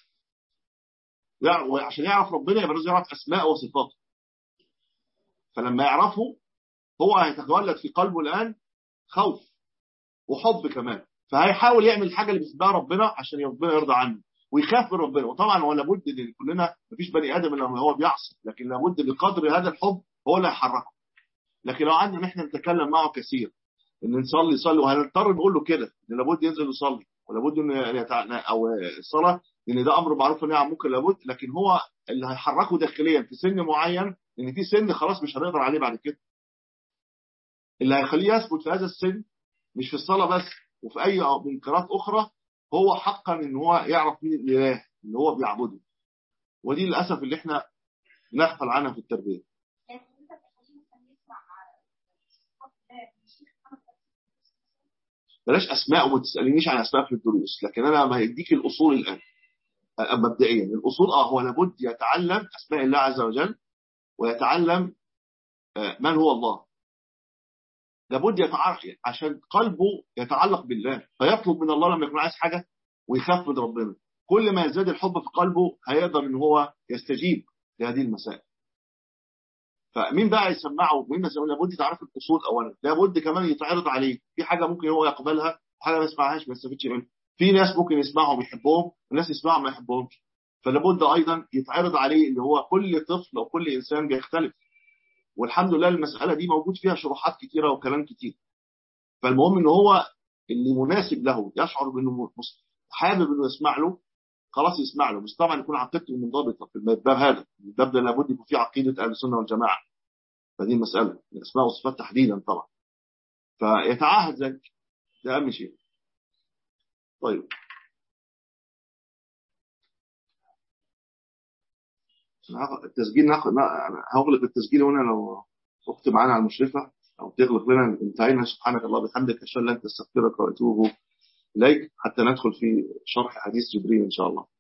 وعشان يعرف ربنا يبقى لازم يعرف اسماء وصفاته. فلما يعرفه هو هيتولد في قلبه الان خوف وحب كمان، فهيحاول يعمل الحاجه اللي بيحبها ربنا عشان ربنا يرضى عنه، ويخاف من ربنا. وطبعا هو لابد ان كلنا، مفيش بني ادم الا هو بيعصي، لكن لابد بقدر هذا الحب هو اللي هيحركه. لكن لو عندنا احنا نتكلم معه كثير ان نصلي صلي، وهنضطر نقول له كده ان لابد ينزل يصلي، ولابد ان او الصلاه، لان ده امر معروف ان عن ممكن لابد، لكن هو اللي هيحركه داخليا في سن معين، لان في سن خلاص مش هنقدر عليه بعد كده. اللي هيخليه يثبت في هذا السن مش في الصلاه بس، وفي اي منكرات اخرى، هو حقا ان هو يعرف مين الاله اللي هو بيعبده. ودي للاسف اللي احنا نغفل عنها في التربيه. بلاش اسماء، وما تسالنيش عن اسماء في الدروس، لكن انا ما هديك الاصول الان. مبدئيا الاصول هو لابد يتعلم اسماء الله عز وجل، ويتعلم من هو الله. لابد يتعرف عشان قلبه يتعلق بالله، فيطلب من الله لما يكون عايز حاجه، ويخاف من ربنا. كل ما يزداد الحب في قلبه هيقدر ان هو يستجيب لهذه المسائل. فمين بقى يسمعه؟ مين يسمعه؟ لابد يتعرف الاصول اولا، لابد كمان يتعرض عليه في حاجه ممكن هو يقبلها، حاجه ما يسمعهاش ما يستفيدش منها. في ناس ممكن يسمعهم يحبهم، وناس يسمعهم ما يحبهمش. فلابد ايضا يتعرض عليه ان هو كل طفل او كل انسان بيختلف، والحمد لله المساله دي موجود فيها شروحات كتيره وكلام كتير. فالمهم ان هو اللي مناسب له يشعر بانه حابب انه يسمع له، خلاص يسمع له. بس طبعا يكون عقيدته منضبطه في الباب هذا، الباب ده لابد يكون فيه عقيده اهل السنه والجماعه. فدي مساله الاسماء والصفات تحديدا طبعا، فيتعاهد ذلك، ده اهم شيء. طيب التسجيل هغلق التسجيل هنا، لو اكتب معانا على المشرفه او تغلق لنا. انتهينا. سبحانك الله وبحمدك، اشهد ان لا اله الا انت، استغفرك واتوب اليك، حتى ندخل في شرح حديث جبريل ان شاء الله.